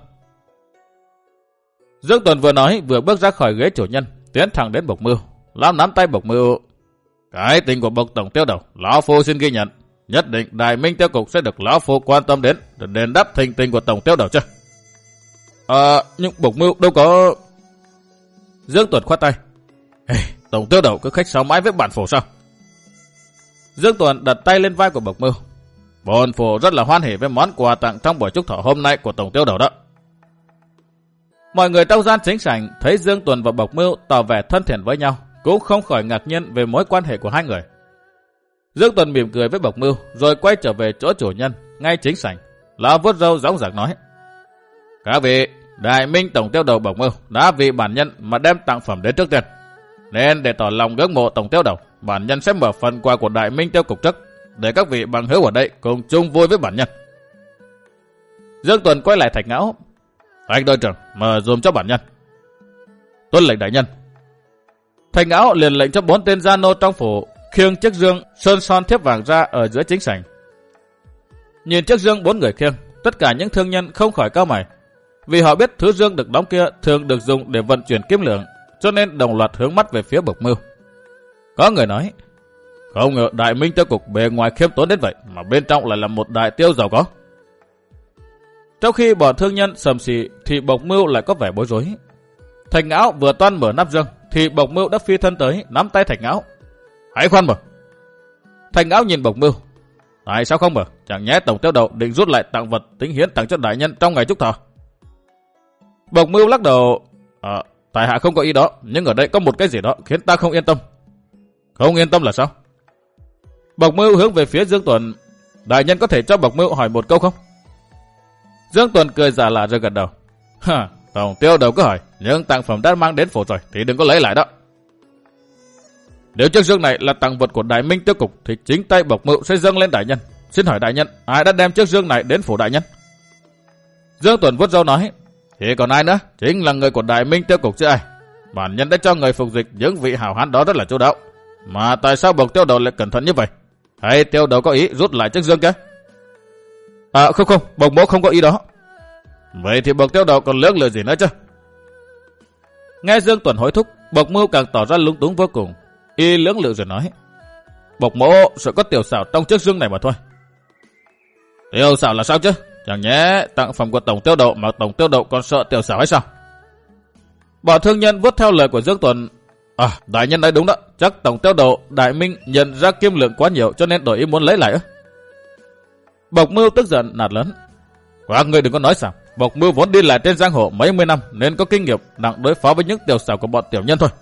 Dương Tuần vừa nói vừa bước ra khỏi ghế chủ nhân, tiến thẳng đến Bộc Mưu. Lão nắm tay Bộc Mưu. Cái tình của Bộc tổng tiêu đầu, lão phu xin ghi nhận. Nhất định Đại Minh tiêu cục sẽ được lão phu quan tâm đến để đền đáp thình tình của tổng tiêu đầu chứ. Nhưng Bộc Mưu đâu có. Dương Tuần khoát tay. Tổng tiêu đầu cứ khách sáo mãi với bản phủ sao? Dương Tuần đặt tay lên vai của Bộc Mưu. Bổn phủ rất là hoan hỉ với món quà tặng trong buổi chúc thọ hôm nay của tổng tiêu đầu đó. Mọi người trong gian chính sảnh thấy Dương Tuần và Bộc Mưu tỏ vẻ thân thiện với nhau, cũng không khỏi ngạc nhiên về mối quan hệ của hai người. Dương Tuần mỉm cười với Bộc Mưu rồi quay trở về chỗ chủ nhân ngay chính sảnh. Lão vuốt râu dõng dạc nói: Các vị, Đại Minh tổng tiêu đầu Bộc Mưu đã vì bản nhân mà đem tặng phẩm đến trước tiên, nên để tỏ lòng ngưỡng mộ tổng tiêu đầu, bản nhân sẽ mở phần quà của Đại Minh tiêu cục trước, để các vị bằng hữu ở đây cùng chung vui với bản nhân. Dương Tuần quay lại Thạch Ngão. Thạch đội trưởng, mở dùm cho bản nhân. Tuân lệnh đại nhân. Thạch Ngão liền lệnh cho 4 tên gia nô trong phủ khiêng chiếc dương sơn son thiếp vàng ra ở giữa chính sảnh. Nhìn chiếc dương 4 người khiêng, tất cả những thương nhân không khỏi cau mày, vì họ biết thứ dương được đóng kia thường được dùng để vận chuyển kim lượng, cho nên đồng loạt hướng mắt về phía Bộc Mưu. Có người nói: Không ngờ Đại Minh tiêu cục bề ngoài khiêm tốn đến vậy mà bên trong lại là một đại tiêu giàu có. Trong khi bọn thương nhân sầm xì thì Bộc Mưu lại có vẻ bối rối. Thạch Ngão vừa toan mở nắp dương thì Bộc Mưu đã phi thân tới nắm tay Thạch Ngão. Hãy khoan mở. Thạch Ngão nhìn Bộc Mưu. Tại sao không mở? Chẳng nhẽ tổng tiêu đầu định rút lại tặng vật tính hiến tặng cho đại nhân trong ngày chúc thọ? Bộc Mưu lắc đầu. Tại hạ không có ý đó, nhưng ở đây có một cái gì đó khiến ta không yên tâm. Không yên tâm là sao? Bộc Mưu hướng về phía Dương Tuần. Đại nhân có thể cho Bộc Mưu hỏi một câu không? Dương Tuần cười giả lạ rồi gật đầu. Tổng tiêu đầu cứ hỏi, nhưng tặng phẩm đã mang đến phủ rồi thì đừng có lấy lại đó. Nếu chiếc dương này là tặng vật của Đại Minh tiêu cục thì chính tay Bộc Mưu sẽ dâng lên đại nhân. Xin hỏi đại nhân, ai đã đem chiếc dương này đến phủ đại nhân? Dương Tuần vuốt râu nói: Thì còn ai nữa, chính là người của Đại Minh tiêu cục chứ ai. Bản nhân đã cho người phục dịch những vị hảo hán đó rất là chu đáo. Mà tại sao Bộc tiêu đầu lại cẩn thận như vậy? Hay tiêu đầu có ý rút lại chiếc dương kia? Không, Bộc mỗ không có ý đó. Vậy thì Bộc tiêu đầu còn lưỡng lự gì nữa chứ? Nghe Dương Tuần hối thúc, Bộc Mưu càng tỏ ra lúng túng vô cùng. Y lưỡng lự rồi nói: Bộc mỗ sợ có tiểu xảo trong chiếc dương này mà thôi. Tiểu xảo là sao chứ? Chẳng nhẽ tặng phẩm của tổng tiêu đầu mà tổng tiêu đầu còn sợ tiểu xảo hay sao? Bọn thương nhân vuốt theo lời của Dương Tuần. Đại nhân nói đúng đó, chắc tổng tiêu đầu Đại Minh nhận ra kim lượng quá nhiều cho nên đổi ý muốn lấy lại ư? Bộc Mưu tức giận nạt lớn: Các ngươi đừng có nói sao. Bộc Mưu vốn đi lại trên giang hồ mấy mươi năm nên có kinh nghiệm nặng đối phó với những tiểu xảo của bọn tiểu nhân thôi.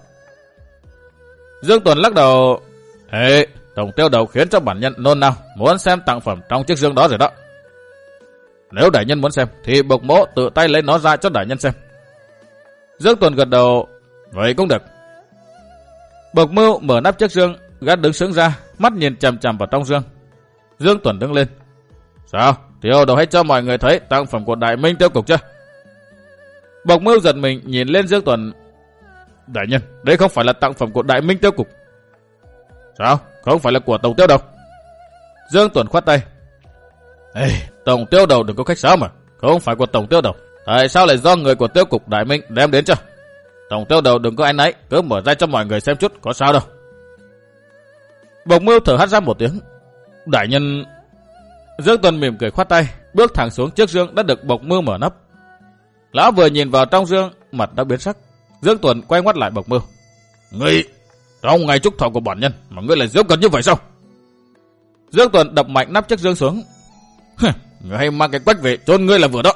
Dương Tuần lắc đầu: Tổng tiêu đầu khiến cho bản nhân nôn nao muốn xem tặng phẩm trong chiếc dương đó rồi đó. Nếu đại nhân muốn xem thì Bộc mỗ tự tay lấy nó ra cho đại nhân xem. Dương Tuần gật đầu, vậy cũng được. Bộc Mưu mở nắp chiếc dương, gã đứng sững ra, mắt nhìn chằm chằm vào trong dương. Dương Tuần đứng lên. Sao? Tiêu đầu hãy cho mọi người thấy tặng phẩm của Đại Minh Tiêu Cục chưa? Bộc Mưu giật mình nhìn lên Dương Tuần. Đại nhân, đây không phải là tặng phẩm của Đại Minh Tiêu Cục. Sao? Không phải là của Tổng Tiêu Đầu? Dương Tuần khoát tay. Ê, Tổng Tiêu Đầu đừng có khách sáo mà. Không phải của Tổng Tiêu Đầu. Tại sao lại do người của Tiêu Cục Đại Minh đem đến cho? Tổng Tiêu Đầu đừng có áy náy, cứ mở ra cho mọi người xem chút, có sao đâu. Bộc Mưu thở hắt ra một tiếng. Đại nhân... Dương Tuần mỉm cười khoát tay, bước thẳng xuống chiếc dương đã được Bộc Mưu mở nắp. Lão vừa nhìn vào trong dương, mặt đã biến sắc. Dương Tuần quay ngoắt lại Bộc Mưu. Ngươi, trong ngày chúc thọ của bản nhân mà ngươi lại giễu cợt như vậy sao? Dương Tuần đập mạnh nắp chiếc dương xuống. Ngươi hay mang cái quách về chôn ngươi là vừa đó.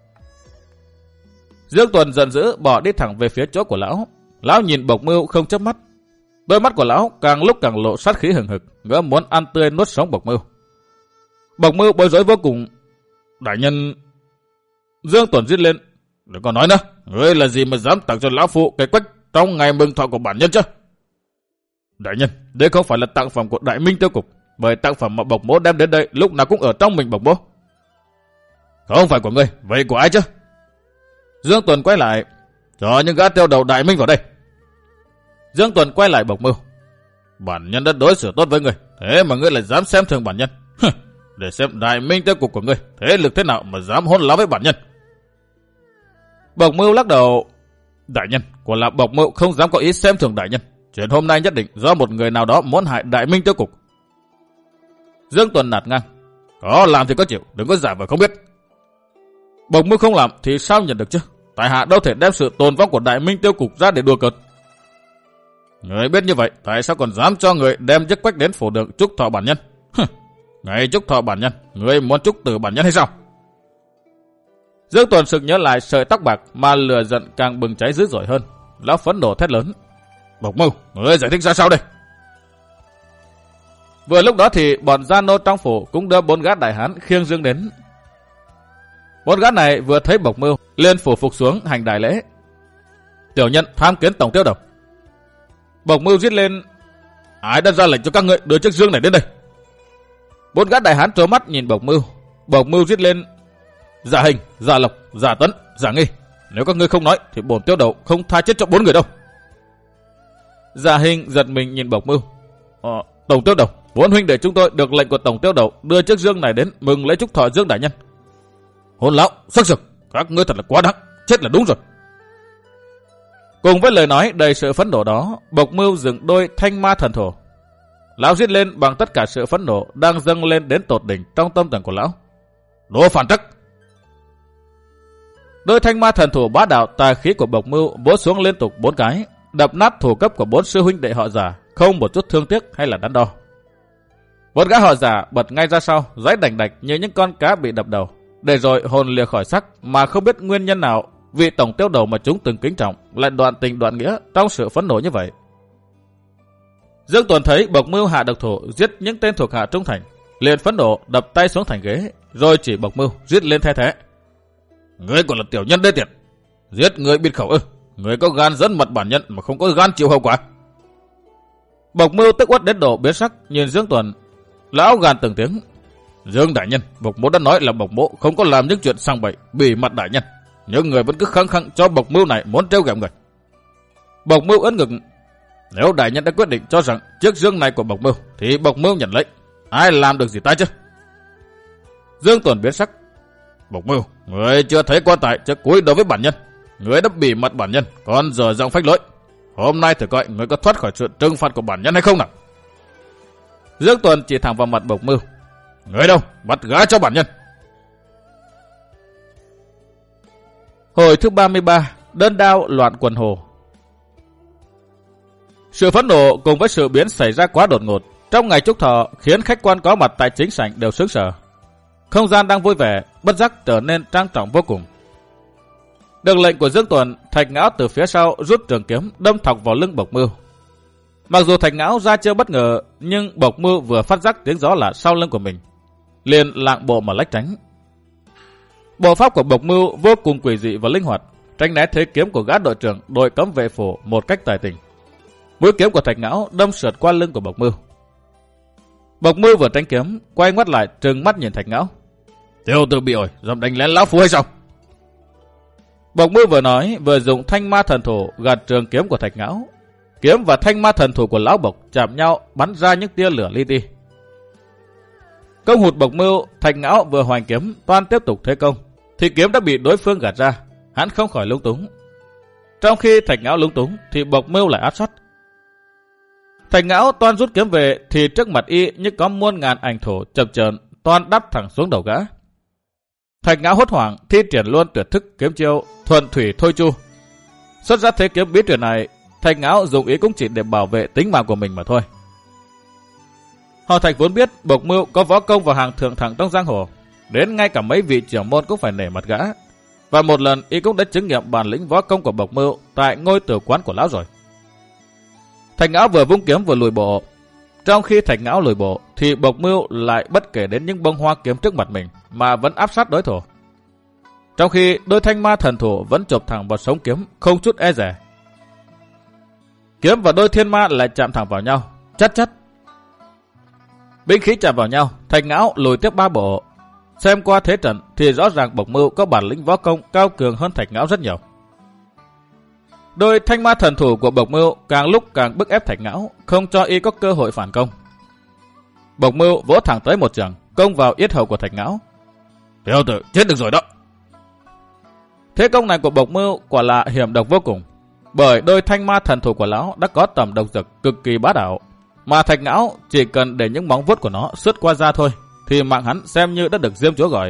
Dương Tuần giận dữ bỏ đi thẳng về phía chỗ của lão. Lão nhìn Bộc Mưu không chớp mắt. Đôi mắt của lão càng lúc càng lộ sát khí hừng hực, ngỡ muốn ăn tươi nuốt sống Bộc Mưu. Bộc Mưu bối rối vô cùng. Đại nhân... Dương Tuần rít lên. Đừng có nói nữa, ngươi là gì mà dám tặng cho lão phụ cái quách trong ngày mừng thọ của bản nhân chứ? Đại nhân, đây không phải là tặng phẩm của Đại Minh Tiêu Cục, bởi tặng phẩm mà Bộc Mỗ đem đến đây lúc nào cũng ở trong mình Bộc Mỗ. Không phải của ngươi, vậy của ai chứ? Dương Tuần quay lại. Cho những gã tiêu đầu Đại Minh vào đây. Dương Tuần quay lại Bộc Mưu. Bản nhân đã đối xử tốt với ngươi, thế mà ngươi lại dám xem thường bản nhân. Để xem Đại Minh Tiêu Cục của ngươi thế lực thế nào mà dám hôn láo với bản nhân. Bộc Mưu lắc đầu. Đại nhân, quả là Bộc Mưu không dám có ý xem thường đại nhân. Chuyện hôm nay nhất định do một người nào đó muốn hại Đại Minh Tiêu Cục. Dương Tuần nạt ngang. Có làm thì có chịu, đừng có giả vờ không biết. Bộc Mưu không làm thì sao nhận được chứ? Tại hạ đâu thể đem sự tồn vong của Đại Minh Tiêu Cục ra để đùa cợt. Người biết như vậy, tại sao còn dám cho người đem chiếc quách đến phủ đường chúc thọ bản nhân? Ngày chúc thọ bản nhân, người muốn chúc từ bản nhân hay sao? Dương Tuần sực nhớ lại sợi tóc bạc mà lửa giận càng bừng cháy dữ dội hơn. Lão phẫn nộ thét lớn. Bộc Mưu, người giải thích ra sao đây? Vừa lúc đó thì bọn gia nô trong phủ cũng đưa 4 gã đại hán khiêng dương đến. 4 gã này vừa thấy Bộc Mưu liền phủ phục xuống hành đại lễ. Tiểu nhân tham kiến Tổng Tiêu Đầu. Bộc Mưu rít lên. Ai đã ra lệnh cho các ngươi đưa chiếc dương này đến đây? 4 gã đại hán trố mắt nhìn Bộc Mưu. Bộc Mưu rít lên. Giả Hình, Giả Lộc, Giả Tấn, Giả Nghi, nếu các ngươi không nói thì bổn Tiêu Đầu không tha chết cho 4 người đâu. Giả Hình giật mình nhìn Bộc Mưu. Tổng Tiêu Đầu, 4 huynh đệ chúng tôi được lệnh của Tổng Tiêu Đầu đưa chiếc dương này đến mừng lễ chúc thọ Dương đại nhân. Hôn lão, sắc sực, các ngươi thật là quá đáng, chết là đúng rồi. Cùng với lời nói đầy sự phẫn nộ đó, Bộc Mưu dựng đôi thanh ma thần thổ. Lão giết lên bằng tất cả sự phẫn nộ đang dâng lên đến tột đỉnh trong tâm thần của lão. Đồ phản trắc! Đôi thanh ma thần thủ bá đạo tà khí của Bộc Mưu vỗ xuống liên tục 4 cái, đập nát thủ cấp của 4 sư huynh đệ họ Giả, không một chút thương tiếc hay là đắn đo. 4 gã họ Giả bật ngay ra sau, giãy đành đạch như những con cá bị đập đầu, để rồi hồn lìa khỏi xác mà không biết nguyên nhân nào vị Tổng Tiêu Đầu mà chúng từng kính trọng lại đoạn tình đoạn nghĩa trong sự phẫn nộ như vậy. Dương Tuần thấy Bộc Mưu hạ độc thủ giết những tên thuộc hạ trung thành, liền phẫn nộ đập tay xuống thành ghế, rồi chỉ Bộc Mưu giết lên thay thế. Ngươi còn là tiểu nhân đê tiện, giết người bịt khẩu ư? Ngươi có gan dẫn mặt bản nhân mà không có gan chịu hậu quả. Bộc Mưu tức uất đến độ biến sắc nhìn Dương Tuần. Lão gàn từng tiếng. Dương đại nhân, Bộc Mỗ đã nói là Bộc Mỗ không có làm những chuyện sang bậy bỉ mặt đại nhân, nhưng người vẫn cứ khăng khăng cho Bộc Mưu này muốn trêu ghẹo người. Bộc Mưu ấn ngực. Nếu đại nhân đã quyết định cho rằng chiếc dương này của Bộc Mưu thì Bộc Mưu nhận lấy, ai làm được gì ta chứ? Dương Tuần biến sắc. Bộc Mưu, người chưa thấy quan tài chứ cúi đối với bản nhân, người đã bỉ mặt bản nhân, còn giờ giọng phách lối. Hôm nay thử coi người có thoát khỏi sự trừng phạt của bản nhân hay không nào? Dương Tuần chỉ thẳng vào mặt Bộc Mưu. Người đâu, bắt gã cho bản nhân. Hồi thứ 33, đơn đao loạn quần hồ. Sự phẫn nộ cùng với sự biến xảy ra quá đột ngột trong ngày chúc thọ khiến khách quan có mặt tại chính sảnh đều sững sờ. Không gian đang vui vẻ bất giác trở nên trang trọng vô cùng. Được lệnh của Dương Tuần, Thạch Ngão từ phía sau rút trường kiếm đâm thọc vào lưng Bộc Mưu. Mặc dù Thạch Ngão ra chưa bất ngờ, nhưng Bộc Mưu vừa phát giác tiếng gió là sau lưng của mình, liền lạng bộ mà lách tránh. Bộ pháp của Bộc Mưu vô cùng quỷ dị và linh hoạt, tránh né thế kiếm của gã đội trưởng đội cấm vệ phủ một cách tài tình. Mũi kiếm của Thạch Ngão đâm sượt qua lưng của Bộc Mưu. Bộc Mưu vừa tránh kiếm, quay ngoắt lại trừng mắt nhìn Thạch Ngão. Tiểu tử bị ổi, dám đánh lén lão phu hay sao? Bộc Mưu vừa nói vừa dùng thanh ma thần thủ gạt trường kiếm của Thạch Ngão. Kiếm và thanh ma thần thủ của lão Bộc chạm nhau, bắn ra những tia lửa li ti. Công hụt Bộc Mưu, Thạch Ngão vừa hoành kiếm toan tiếp tục thế công, thì kiếm đã bị đối phương gạt ra, hắn không khỏi lúng túng. Trong khi Thạch Ngão lúng túng thì Bộc Mưu lại áp sát. Thạch Ngão toan rút kiếm về thì trước mặt y như có muôn ngàn ảnh thổ chập chờn toan đắp thẳng xuống đầu gã. Thạch Ngão hốt hoảng thi triển luôn tuyệt thức kiếm chiêu thuần thủy thôi chu. Xuất ra thế kiếm bí truyền này, Thạch Ngão dùng ý cũng chỉ để bảo vệ tính mạng của mình mà thôi. Họ Thạch vốn biết Bộc Mưu có võ công vào hàng thượng thẳng trong giang hồ, đến ngay cả mấy vị trưởng môn cũng phải nể mặt gã. Và một lần y cũng đã chứng nghiệm bản lĩnh võ công của Bộc Mưu tại ngôi tử quán của lão rồi. Thạch Ngão vừa vung kiếm vừa lùi bộ. Trong khi Thạch Ngão lùi bộ thì Bộc Mưu lại bất kể đến những bông hoa kiếm trước mặt mình mà vẫn áp sát đối thủ. Trong khi đôi thanh ma thần thủ vẫn chộp thẳng vào sống kiếm không chút e dè. Kiếm và đôi thiên ma lại chạm thẳng vào nhau, chắt chắt. Binh khí chạm vào nhau, Thạch Ngão lùi tiếp 3 bộ. Xem qua thế trận thì rõ ràng Bộc Mưu có bản lĩnh võ công cao cường hơn Thạch Ngão rất nhiều. Đôi thanh ma thần thủ của Bộc Mưu càng lúc càng bức ép Thạch Ngão, không cho y có cơ hội phản công. Bộc Mưu vỗ thẳng tới một trường, công vào yết hầu của Thạch Ngão. Tiểu tử chết được rồi đó. Thế công này của Bộc Mưu quả là hiểm độc vô cùng, bởi đôi thanh ma thần thủ của lão đã có tầm độc dược cực kỳ bá đạo, mà Thạch Ngão chỉ cần để những móng vuốt của nó sướt qua da thôi thì mạng hắn xem như đã được Diêm Chúa gọi.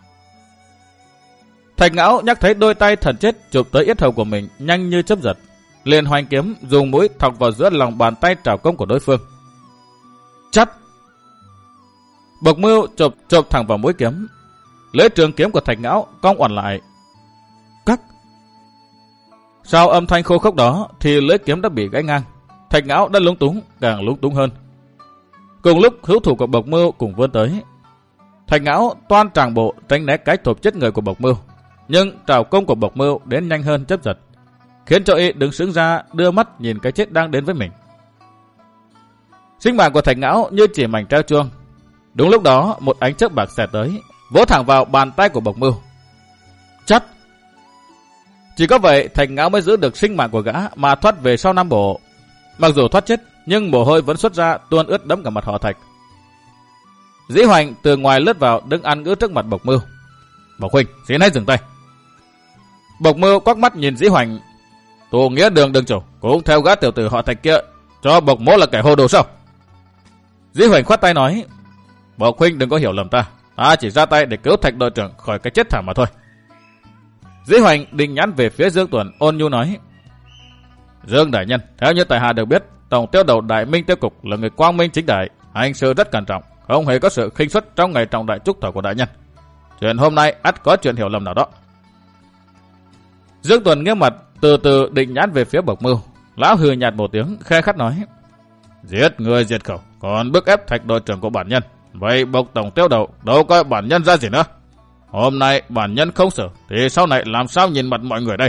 Thạch Ngão nhắc thấy đôi tay thần chết chụp tới yết hầu của mình nhanh như chớp giật, liền hoành kiếm dùng mũi thọc vào giữa lòng bàn tay trảo công của đối phương. Chắt! Bộc Mưu chộp thẳng vào mũi kiếm. Lưỡi trường kiếm của Thạch Ngão cong oằn lại. Cắt! Sau âm thanh khô khốc đó thì lưỡi kiếm đã bị gãy ngang. Thạch Ngão đã lúng túng, càng lúng túng hơn. Cùng lúc hữu thủ của Bộc Mưu cùng vươn tới. Thạch Ngão toan tràng bộ tránh né cái thộp chết người của Bộc Mưu, nhưng trảo công của Bộc Mưu đến nhanh hơn chớp giật, khiến cho y đứng sững ra đưa mắt nhìn cái chết đang đến với mình. Sinh mạng của Thạch Ngão như chỉ mảnh treo chuông. Đúng lúc đó một ánh chớp bạc xẹt tới, vỗ thẳng vào bàn tay của Bộc Mưu. Chắt! Chỉ có vậy Thạch Ngão mới giữ được sinh mạng của gã mà thoát về sau 5 bộ. Mặc dù thoát chết nhưng mồ hôi vẫn xuất ra tuôn ướt đẫm cả mặt họ Thạch. Dĩ Hoành từ ngoài lướt vào đứng ăn ngữ trước mặt Bộc Mưu. Bộc huynh, xin hãy dừng tay. Bộc Mưu quắc mắt nhìn Dĩ Hoành. Tù nghĩa đường đương chủ cũng theo gã tiểu tử họ Thạch kia, cho Bộc mỗ là kẻ hồ đồ sao? Dĩ Hoành khoát tay nói. Bộc huynh đừng có hiểu lầm ta, ta chỉ ra tay để cứu Thạch đội trưởng khỏi cái chết thảm mà thôi. Dĩ Hoành định nhãn về phía Dương Tuần ôn nhu nói. Dương đại nhân, theo như tại hạ được biết, tổng tiêu đầu Đại Minh Tiêu Cục là người quang minh chính đại, hành sự rất cẩn trọng, không hề có sự khinh suất trong ngày trọng đại chúc thọ của đại nhân. Chuyện hôm nay ắt có chuyện hiểu lầm nào đó. Dương Tuần nghiêm mặt từ từ định nhãn về phía Bộc Mưu. Lão hừ nhạt một tiếng khe khắt nói. Giết người diệt khẩu, còn bức ép Thạch đội trưởng của bản nhân. Vậy Bộc tổng tiêu đầu đâu coi bản nhân ra gì nữa. Hôm nay bản nhân không xử thì sau này làm sao nhìn mặt mọi người đây?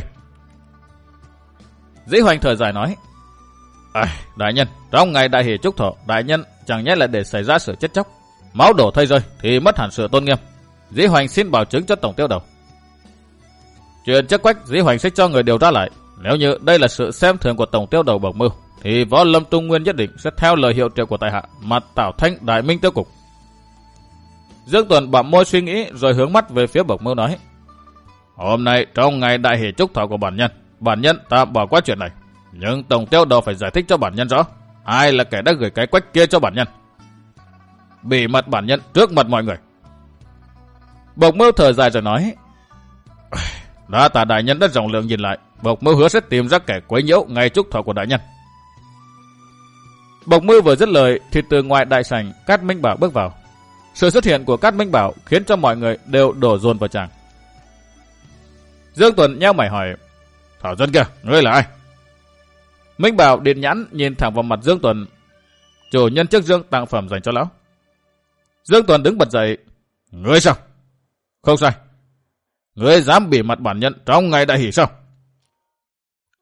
Dĩ Hoành thở dài nói. Đại nhân, trong ngày đại hỷ chúc thọ, đại nhân chẳng nhẽ là để xảy ra sự chết chóc, máu đổ thây rơi thì mất hẳn sự tôn nghiêm. Dĩ Hoành xin bảo chứng cho tổng tiêu đầu. Chuyện chức quách Dĩ Hoành sẽ cho người điều tra lại. Nếu như đây là sự xem thường của tổng tiêu đầu Bộc Mưu, thì Võ Lâm Trung Nguyên nhất định sẽ theo lời hiệu triệu của tại hạ mà tạo thanh Đại Minh Tiêu Cục. Dương Tuần bặm môi suy nghĩ rồi hướng mắt về phía Bộc Mưu nói. Hôm nay trong ngày đại hỷ chúc thọ của bản nhân ta bỏ qua chuyện này, nhưng tổng tiêu đầu phải giải thích cho bản nhân rõ ai là kẻ đã gửi cái quách kia cho bản nhân, bỉ mặt bản nhân trước mặt mọi người. Bộc Mưu thở dài rồi nói. Đã tạ đại nhân đã rộng lượng nhìn lại, Bộc Mưu hứa sẽ tìm ra kẻ quấy nhiễu ngày chúc thọ của đại nhân. Bộc Mưu vừa dứt lời thì từ ngoài đại sảnh Cát Minh Bảo bước vào. Sự xuất hiện của Cát Minh Bảo khiến cho mọi người đều đổ dồn vào chàng. Dương Tuần nheo mày hỏi. Thảo dân kìa, ngươi là ai? Minh Bảo điện nhãn nhìn thẳng vào mặt Dương Tuần. Chủ nhân chiếc dương tặng phẩm dành cho lão. Dương Tuần đứng bật dậy. Ngươi sao? Không sai. Ngươi dám bỉ mặt bản nhân trong ngày đại hỷ sao?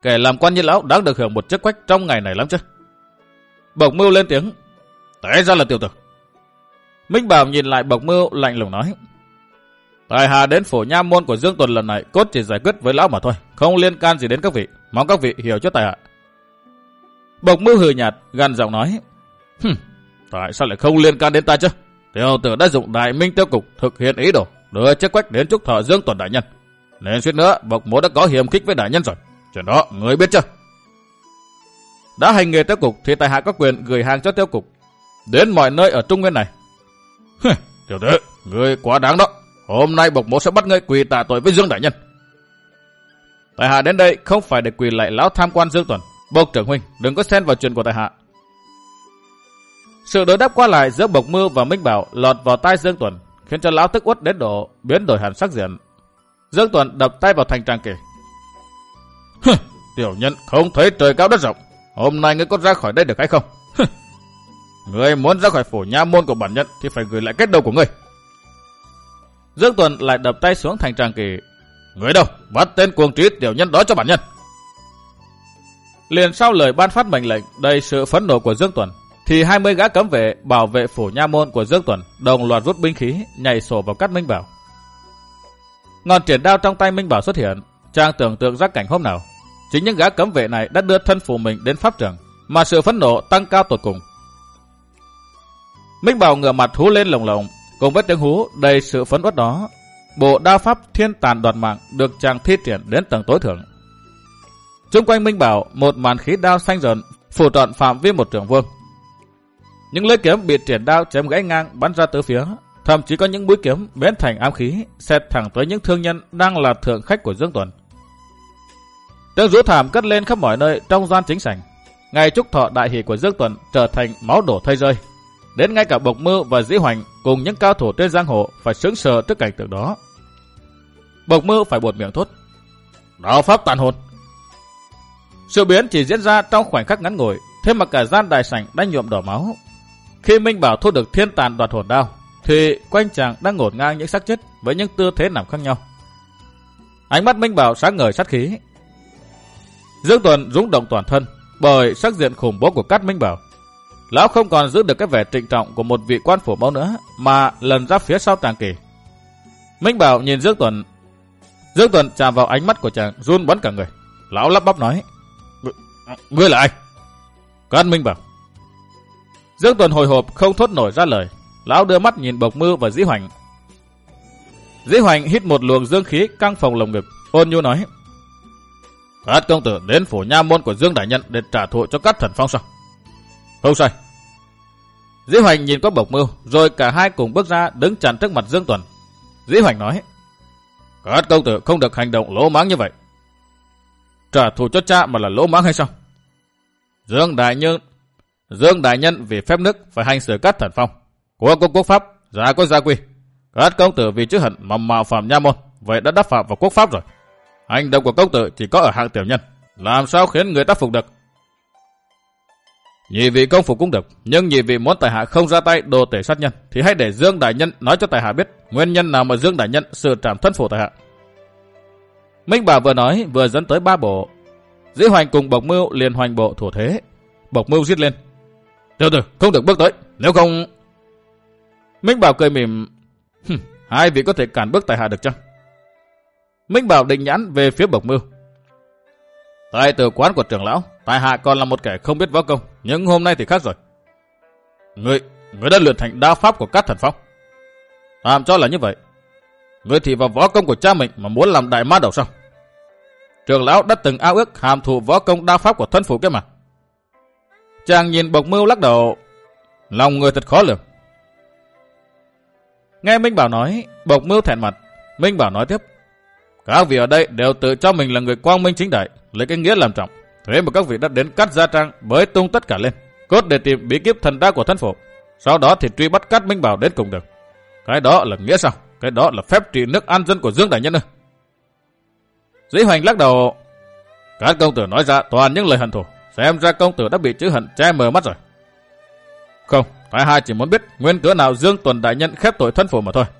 Kẻ làm quan như lão đáng được hưởng một chức quách trong ngày này lắm chứ. Bộc Mưu lên tiếng. Té ra là tiểu tử. Minh Bảo nhìn lại Bộc Mưu lạnh lùng nói. Tại hạ đến phủ nha môn của Dương Tuần lần này cốt chỉ giải quyết với lão mà thôi, không liên can gì đến các vị, mong các vị hiểu cho tại hạ. Bộc Mưu hừ nhạt, gằn giọng nói. Tại sao lại không liên can đến ta chứ? Tiểu tử đã dụng Đại Minh Tiêu Cục thực hiện ý đồ đưa chiếc quách đến chúc thọ Dương Tuần đại nhân, nên suýt nữa Bộc Mỗ đã có hiềm khích với đại nhân rồi. Chuyện đó người biết chưa? Đã hành nghề Tiêu Cục thì tại hạ có quyền gửi hàng cho Tiêu Cục đến mọi nơi ở Trung Nguyên này. Tiểu tử, người quá đáng đó. Hôm nay Bộc Mỗ sẽ bắt ngươi quỳ tạ tội với Dương đại nhân. Tại hạ đến đây không phải để quỳ lạy lão tham quan Dương Tuần. Bộc trưởng huynh đừng có xen vào chuyện của tại hạ. Sự đối đáp qua lại giữa Bộc Mưu và Minh Bảo lọt vào tai Dương Tuần, khiến cho lão tức uất đến độ biến đổi hẳn sắc diện. Dương Tuần đập tay vào thành tràng kể. Tiểu nhân không thấy trời cao đất rộng, hôm nay ngươi có ra khỏi đây được hay không? Ngươi muốn ra khỏi phủ nha môn của bản nhân thì phải gửi lại kết đầu của ngươi. Dương Tuần lại đập tay xuống thành tràng kỳ. Người đâu, bắt tên cuồng trí tiểu nhân đó cho bản nhân. Liền sau lời ban phát mệnh lệnh đầy sự phẫn nộ của Dương Tuần, thì 20 gã cấm vệ bảo vệ phủ nha môn của Dương Tuần đồng loạt rút binh khí nhảy sổ vào cắt Minh Bảo. Ngọn triển đao trong tay Minh Bảo xuất hiện, chàng tưởng tượng ra cảnh hôm nào chính những gã cấm vệ này đã đưa thân phủ mình đến pháp trường, mà sự phẫn nộ tăng cao tột cùng. Minh Bảo ngửa mặt hú lên lồng lộng, cùng với tiếng hú đầy sự phẫn uất đó, bộ đao pháp thiên tàn đoạt mạng được chàng thi triển đến tầng tối thượng. Xung quanh Minh Bảo một màn khí đao xanh rợn phủ trọn phạm vi một trượng vuông. Những lưỡi kiếm bị triển đao chém gãy ngang bắn ra tứ phía, thậm chí có những mũi kiếm biến thành ám khí xẹt thẳng tới những thương nhân đang là thượng khách của Dương Tuần. Tiếng rú thảm cất lên khắp mọi nơi trong gian chính sảnh. Ngày chúc thọ đại hỷ của Dương Tuần trở thành máu đổ thây rơi. Đến ngay cả Bộc Mưu và Dĩ Hoành cùng những cao thủ trên giang hồ phải sững sờ trước cảnh tượng đó. Bộc Mưu phải buột miệng thốt. Đao pháp tàn hồn. Sự biến chỉ diễn ra trong khoảnh khắc ngắn ngủi, thế mà cả gian đại sảnh đã nhuộm đỏ máu. Khi Minh Bảo thu được thiên tàn đoạt hồn đao, thì quanh chàng đang ngổn ngang những xác chết với những tư thế nằm khác nhau. Ánh mắt Minh Bảo sáng ngời sát khí. Dương Tuần rung động toàn thân bởi sắc diện khủng bố của cát Minh Bảo. Lão không còn giữ được cái vẻ trịnh trọng của một vị quan phủ mẫu nữa, mà lần ra phía sau tràng kỳ. Minh Bảo nhìn Dương Tuần. Dương Tuần chạm vào ánh mắt của chàng run bắn cả người. Lão lắp bắp nói. Ngươi là ai? Cát Minh Bảo. Dương Tuần hồi hộp không thốt nổi ra lời. Lão đưa mắt nhìn Bộc Mưu và Dĩ Hoành. Dĩ Hoành hít một luồng dương khí căng phồng lồng ngực, ôn nhu nói. Cát công tử đến phủ nha môn của Dương đại nhân để trả thù cho Cát Thần Phong sao? Không sai. Dĩ Hoành nhìn qua Bộc Mưu, rồi cả hai cùng bước ra đứng chắn trước mặt Dương Tuần. Dĩ Hoành nói. Cát công tử không được hành động lỗ mãng như vậy. Trả thù cho cha mà là lỗ mãng hay sao? Dương đại nhân vì phép nước phải hành xử Cát Thần Phong. Quốc có quốc pháp, gia có gia quy. Cát công tử vì chữ hận mà mạo phạm nha môn, vậy đã đắc phạm vào quốc pháp rồi. Hành động của công tử chỉ có ở hạng tiểu nhân, làm sao khiến người ta phục được? Nhị vị công phục cũng được, nhưng nhị vị muốn tại hạ không ra tay đồ tể sát nhân, thì hãy để Dương đại nhân nói cho tại hạ biết nguyên nhân nào mà Dương đại nhân xử trảm thân phụ tại hạ. Minh Bảo vừa nói vừa dẫn tới ba bộ. Dĩ Hoành cùng Bộc Mưu liền hoành bộ thủ thế. Bộc Mưu giết lên. Tiểu tử không được bước tới, nếu không... Minh Bảo cười mỉm. Hai vị có thể cản bước tại hạ được chăng? Minh Bảo định nhãn về phía Bộc Mưu. Tại tử quán của trưởng lão, tại hạ còn là một kẻ không biết võ công, nhưng hôm nay thì khác rồi. Ngươi đã luyện thành đao pháp của Cát Thần Phong. Tạm cho là như vậy. Ngươi thì vào võ công của cha mình mà muốn làm đại ma đầu sao? Trưởng lão đã từng ao ước hàm thụ võ công đao pháp của thân phụ kia mà. Chàng nhìn Bộc Mưu lắc đầu. Lòng người thật khó lường. Nghe Minh Bảo nói, Bộc Mưu thẹn mặt. Minh Bảo nói tiếp. Các vị ở đây đều tự cho mình là người quang minh chính đại, lấy cái nghĩa làm trọng. Thế mà các vị đã đến Cát Gia Trang bới tung tất cả lên, cốt để tìm bí kíp thần đao của thân phụ. Sau đó thì truy bắt Cát Minh Bảo đến cùng được. Cái đó là nghĩa sao? Cái đó là phép trị nước an dân của Dương đại nhân ư? Dĩ Hoành lắc đầu. Cát công tử nói ra toàn những lời hận thù, xem ra công tử đã bị chữ hận che mờ mắt rồi. Không, tại hai chỉ muốn biết nguyên cớ nào Dương Tuần đại nhân khép tội thân phụ mà thôi.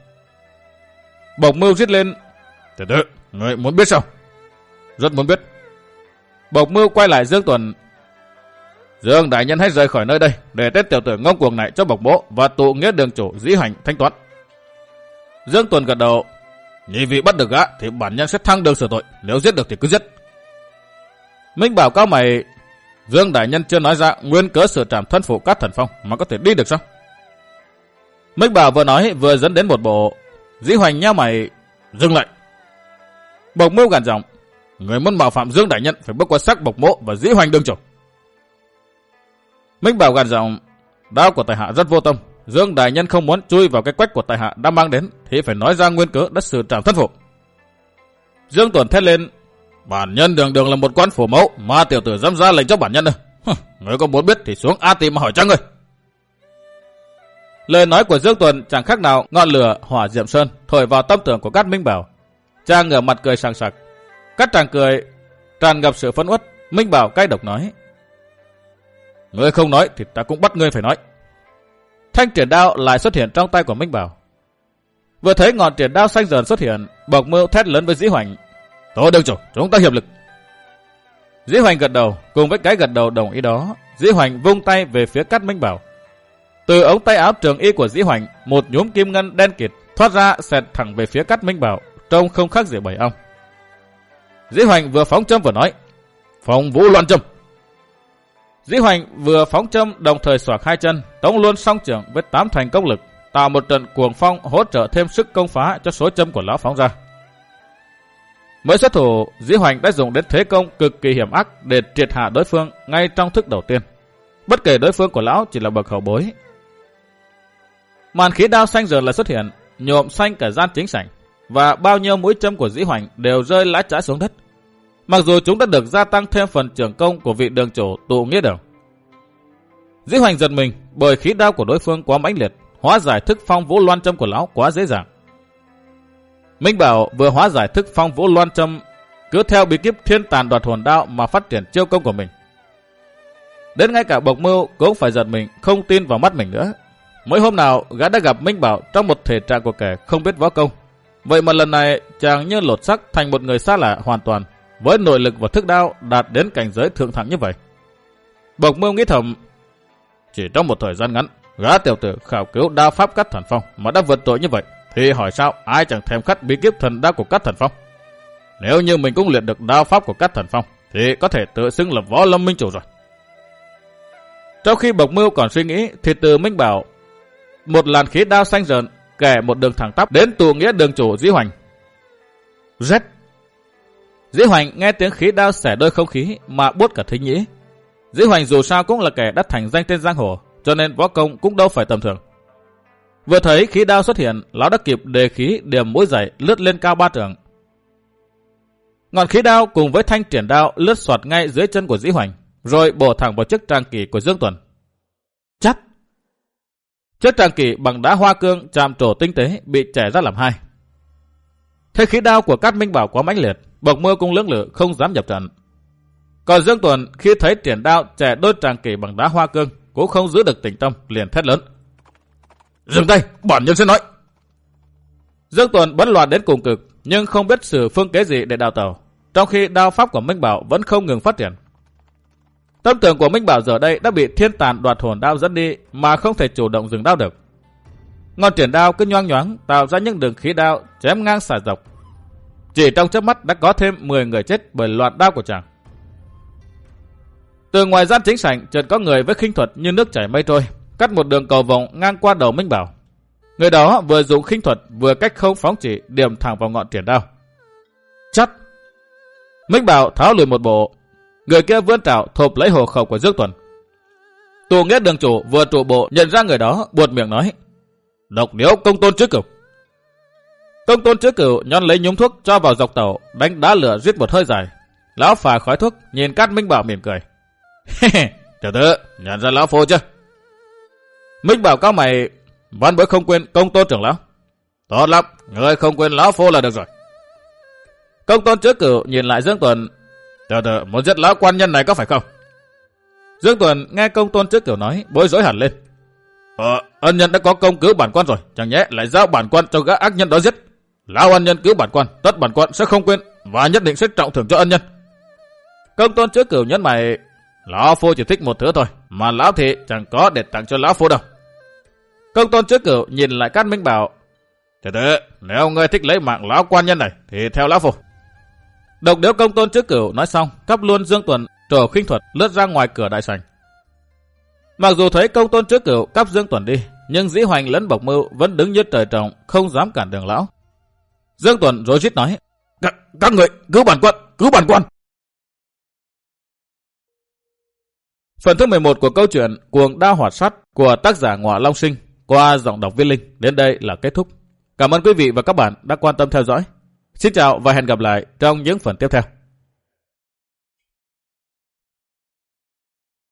Bộc Mưu rít lên. Từ từ, người muốn biết sao? Rất muốn biết. Bộc Mưu quay lại Dương Tuần. Dương đại nhân hãy rời khỏi nơi đây, để tên tiểu tử ngông cuồng này cho Bộc Mỗ và tụ nghĩa đường chủ Dĩ Hoành thanh toán. Dương Tuần gật đầu. Nhị vị bắt được gã thì bản nhân sẽ thăng đường xử tội, nếu giết được thì cứ giết. Minh Bảo cao mày. Dương đại nhân chưa nói ra nguyên cớ sự trảm thân phụ Cát Thần Phong mà có thể đi được sao? Minh Bảo vừa nói vừa dẫn đến một bộ. Dĩ Hoành nhao mày. Dừng lại. Bộc Mưu gằn giọng. Người muốn mạo phạm Dương đại nhân phải bước qua xác Bộc Mỗ và Dĩ Hoành đường chủ. Minh Bảo gằn giọng. Đao của tại hạ rất vô tâm. Dương đại nhân không muốn chui vào cái quách của tại hạ đã mang đến thì phải nói ra nguyên cớ đất sự trảm thân phụ. Dương Tuần thét lên. Bản nhân đường đường là một quan phủ mẫu mà tiểu tử dám ra lệnh cho bản nhân ư? Người có muốn biết thì xuống A Tỳ mà hỏi cho người. Lời nói của Dương Tuần chẳng khác nào ngọn lửa hỏa diệm sơn thổi vào tâm tưởng của Cát Minh Bảo. Chàng ngửa mặt cười sảng sặc. Cát chàng cười tràn ngập sự phẫn uất. Minh Bảo cay độc nói. Ngươi không nói thì ta cũng bắt ngươi phải nói. Thanh triển đao lại xuất hiện trong tay của Minh Bảo. Vừa thấy ngọn triển đao xanh dần xuất hiện, Bộc Mưu thét lớn với Dĩ Hoành. Tôi đường chủ, chúng ta hiệp lực. Dĩ Hoành gật đầu, cùng với cái gật đầu đồng ý đó, Dĩ Hoành vung tay về phía Cát Minh Bảo. Từ ống tay áo trường y của Dĩ Hoành, một nhúm kim ngân đen kịt thoát ra xẹt thẳng về phía Cát Minh Bảo, trông không khác gì bầy ong. Dĩ Hoành vừa phóng châm vừa nói. Phong Vũ Loan châm. Dĩ Hoành vừa phóng châm đồng thời xoạc hai chân, tống luôn song trưởng với 8 thành công lực, tạo một trận cuồng phong hỗ trợ thêm sức công phá cho số châm của lão phóng ra. Mới xuất thủ, Dĩ Hoành đã dùng đến thế công cực kỳ hiểm ác để triệt hạ đối phương ngay trong thức đầu tiên. Bất kể đối phương của lão chỉ là bậc hậu bối. Màn khí đao xanh giờ lại xuất hiện, nhuộm xanh cả gian chính sảnh, và bao nhiêu mũi châm của Dĩ Hoành đều rơi lã chã xuống đất. Mặc dù chúng đã được gia tăng thêm phần trưởng công của vị đường chủ tụ nghĩa đường. Dĩ Hoành giật mình bởi khí đao của đối phương quá mãnh liệt, hóa giải thức Phong Vũ Loan châm của lão quá dễ dàng. Minh Bảo vừa hóa giải thức Phong Vũ Loan châm, cứ theo bí kíp Thiên Tàn Đoạt Hồn Đao mà phát triển chiêu công của mình. Đến ngay cả Bộc Mưu cũng phải giật mình, không tin vào mắt mình nữa. Mới hôm nào gã đã gặp Minh Bảo trong một thể trạng của kẻ không biết võ công, vậy mà lần này chàng như lột xác thành một người xa lạ hoàn toàn, với nội lực và thức đao đạt đến cảnh giới thượng thẳng như vậy. Bộc Mưu nghĩ thầm, chỉ trong một thời gian ngắn, gã tiểu tử khảo cứu đao pháp Cát Thần Phong mà đã vượt trội như vậy, thì hỏi sao ai chẳng thèm khát bí kíp thần đao của Cát Thần Phong. Nếu như mình cũng luyện được đao pháp của Cát Thần Phong, thì có thể tự xưng là võ lâm minh chủ rồi. Trong khi Bộc Mưu còn suy nghĩ, thì từ Minh Bảo, một làn khí đao xanh rợn kẻ một đường thẳng tắp đến tụ nghĩa đường chủ Dĩ Hoành. Rét. Dĩ Hoành nghe tiếng khí đao xẻ đôi không khí mà buốt cả thính nhĩ. Dĩ Hoành dù sao cũng là kẻ đã thành danh trên giang hồ, cho nên võ công cũng đâu phải tầm thường. Vừa thấy khí đao xuất hiện, lão đã kịp đề khí điểm mũi dậy lướt lên cao 3 trượng. Ngọn khí đao cùng với thanh triển đao lướt xoạt ngay dưới chân của Dĩ Hoành, rồi bổ thẳng vào chiếc tràng kỷ của Dương Tuần. Chắt! Chiếc tràng kỷ bằng đá hoa cương chạm trổ tinh tế bị chẻ ra làm hai. Thế khí đao của Cát Minh Bảo quá mãnh liệt, Bộc Mưu cũng lưỡng lự không dám nhập trận. Còn Dương Tuần khi thấy triển đao chẻ đôi tràng kỷ bằng đá hoa cương cũng không giữ được tĩnh tâm, liền thét lớn. Dừng tay, bản nhân sẽ nói. Dương Tuần bấn loạn đến cùng cực, nhưng không biết sử phương kế gì để đào tẩu, trong khi đao pháp của Minh Bảo vẫn không ngừng phát triển. Tâm tưởng của Minh Bảo giờ đây đã bị Thiên Tàn Đoạt Hồn Đao dẫn đi mà không thể chủ động dừng đao được. Ngọn triển đao cứ nhoáng nhoáng tạo ra những đường khí đao chém ngang xả dọc. Chỉ trong chớp mắt đã có thêm 10 người chết bởi loạt đao của chàng. Từ ngoài gian chính sảnh chợt có người với khinh thuật như nước chảy mây trôi, cắt một đường cầu vồng ngang qua đầu Minh Bảo. Người đó vừa dùng khinh thuật vừa cách không phóng chỉ điểm thẳng vào ngọn triển đao. Chắt! Minh Bảo tháo lùi một bộ. Người kia vươn trảo thộp lấy hộ khẩu của Dương Tuần. Tụ nghĩa đường chủ vừa trụ bộ nhận ra người đó, buột miệng nói: Độc điếu Công Tôn Chứ Cửu. Công Tôn Chứ Cửu nhón lấy nhúm thuốc cho vào dọc tàu, đánh đá lửa rít một hơi dài. Lão phà khói thuốc nhìn Cát Minh Bảo mỉm cười. Tiểu tử, nhận ra lão phu chưa? Minh Bảo cao mày. Văn bối không quên Công Tôn trưởng lão. Tốt lắm, ngươi không quên lão phu là được rồi. Công Tôn Chứ Cửu nhìn lại Dương Tuần. Tiểu tử muốn giết lão quan nhân này có phải không? Dương Tuần nghe Công Tôn Chứ Cửu nói, bối rối hẳn lên. Ân nhân đã có công cứu bản quan rồi, chẳng nhẽ lại giao bản quan cho gã ác nhân đó giết. Lão ân nhân cứu bản quan, tất bản quan sẽ không quên và nhất định sẽ trọng thưởng cho ân nhân. Công tôn chứa cửu nhấn mày, lão phu chỉ thích một thứ thôi, mà lão thị chẳng có để tặng cho lão phu đâu. Công tôn chứa cửu nhìn lại Cát Minh bảo, từ từ, nếu ngươi thích lấy mạng lão quan nhân này, thì theo lão phu. Độc điếu công tôn chứa cửu nói xong, cắp luôn Dương Tuần trổ khinh thuật lướt ra ngoài cửa đại sảnh. Mặc dù thấy công tôn chứa cửu cắp Dương Tuần đi, nhưng Dĩ Hoành lẫn Bộc Mưu vẫn đứng như trời trồng, không dám cản đường lão. Dương Tuần rối rít nói, các người cứu bản quân, cứu bản quân. Phần thứ 11 của câu chuyện Cuồng Đao Hoạt Sắt của tác giả Ngọa Long Sinh qua giọng đọc Viết Linh đến đây là kết thúc. Cảm ơn quý vị và các bạn đã quan tâm theo dõi. Xin chào và hẹn gặp lại trong những phần tiếp theo.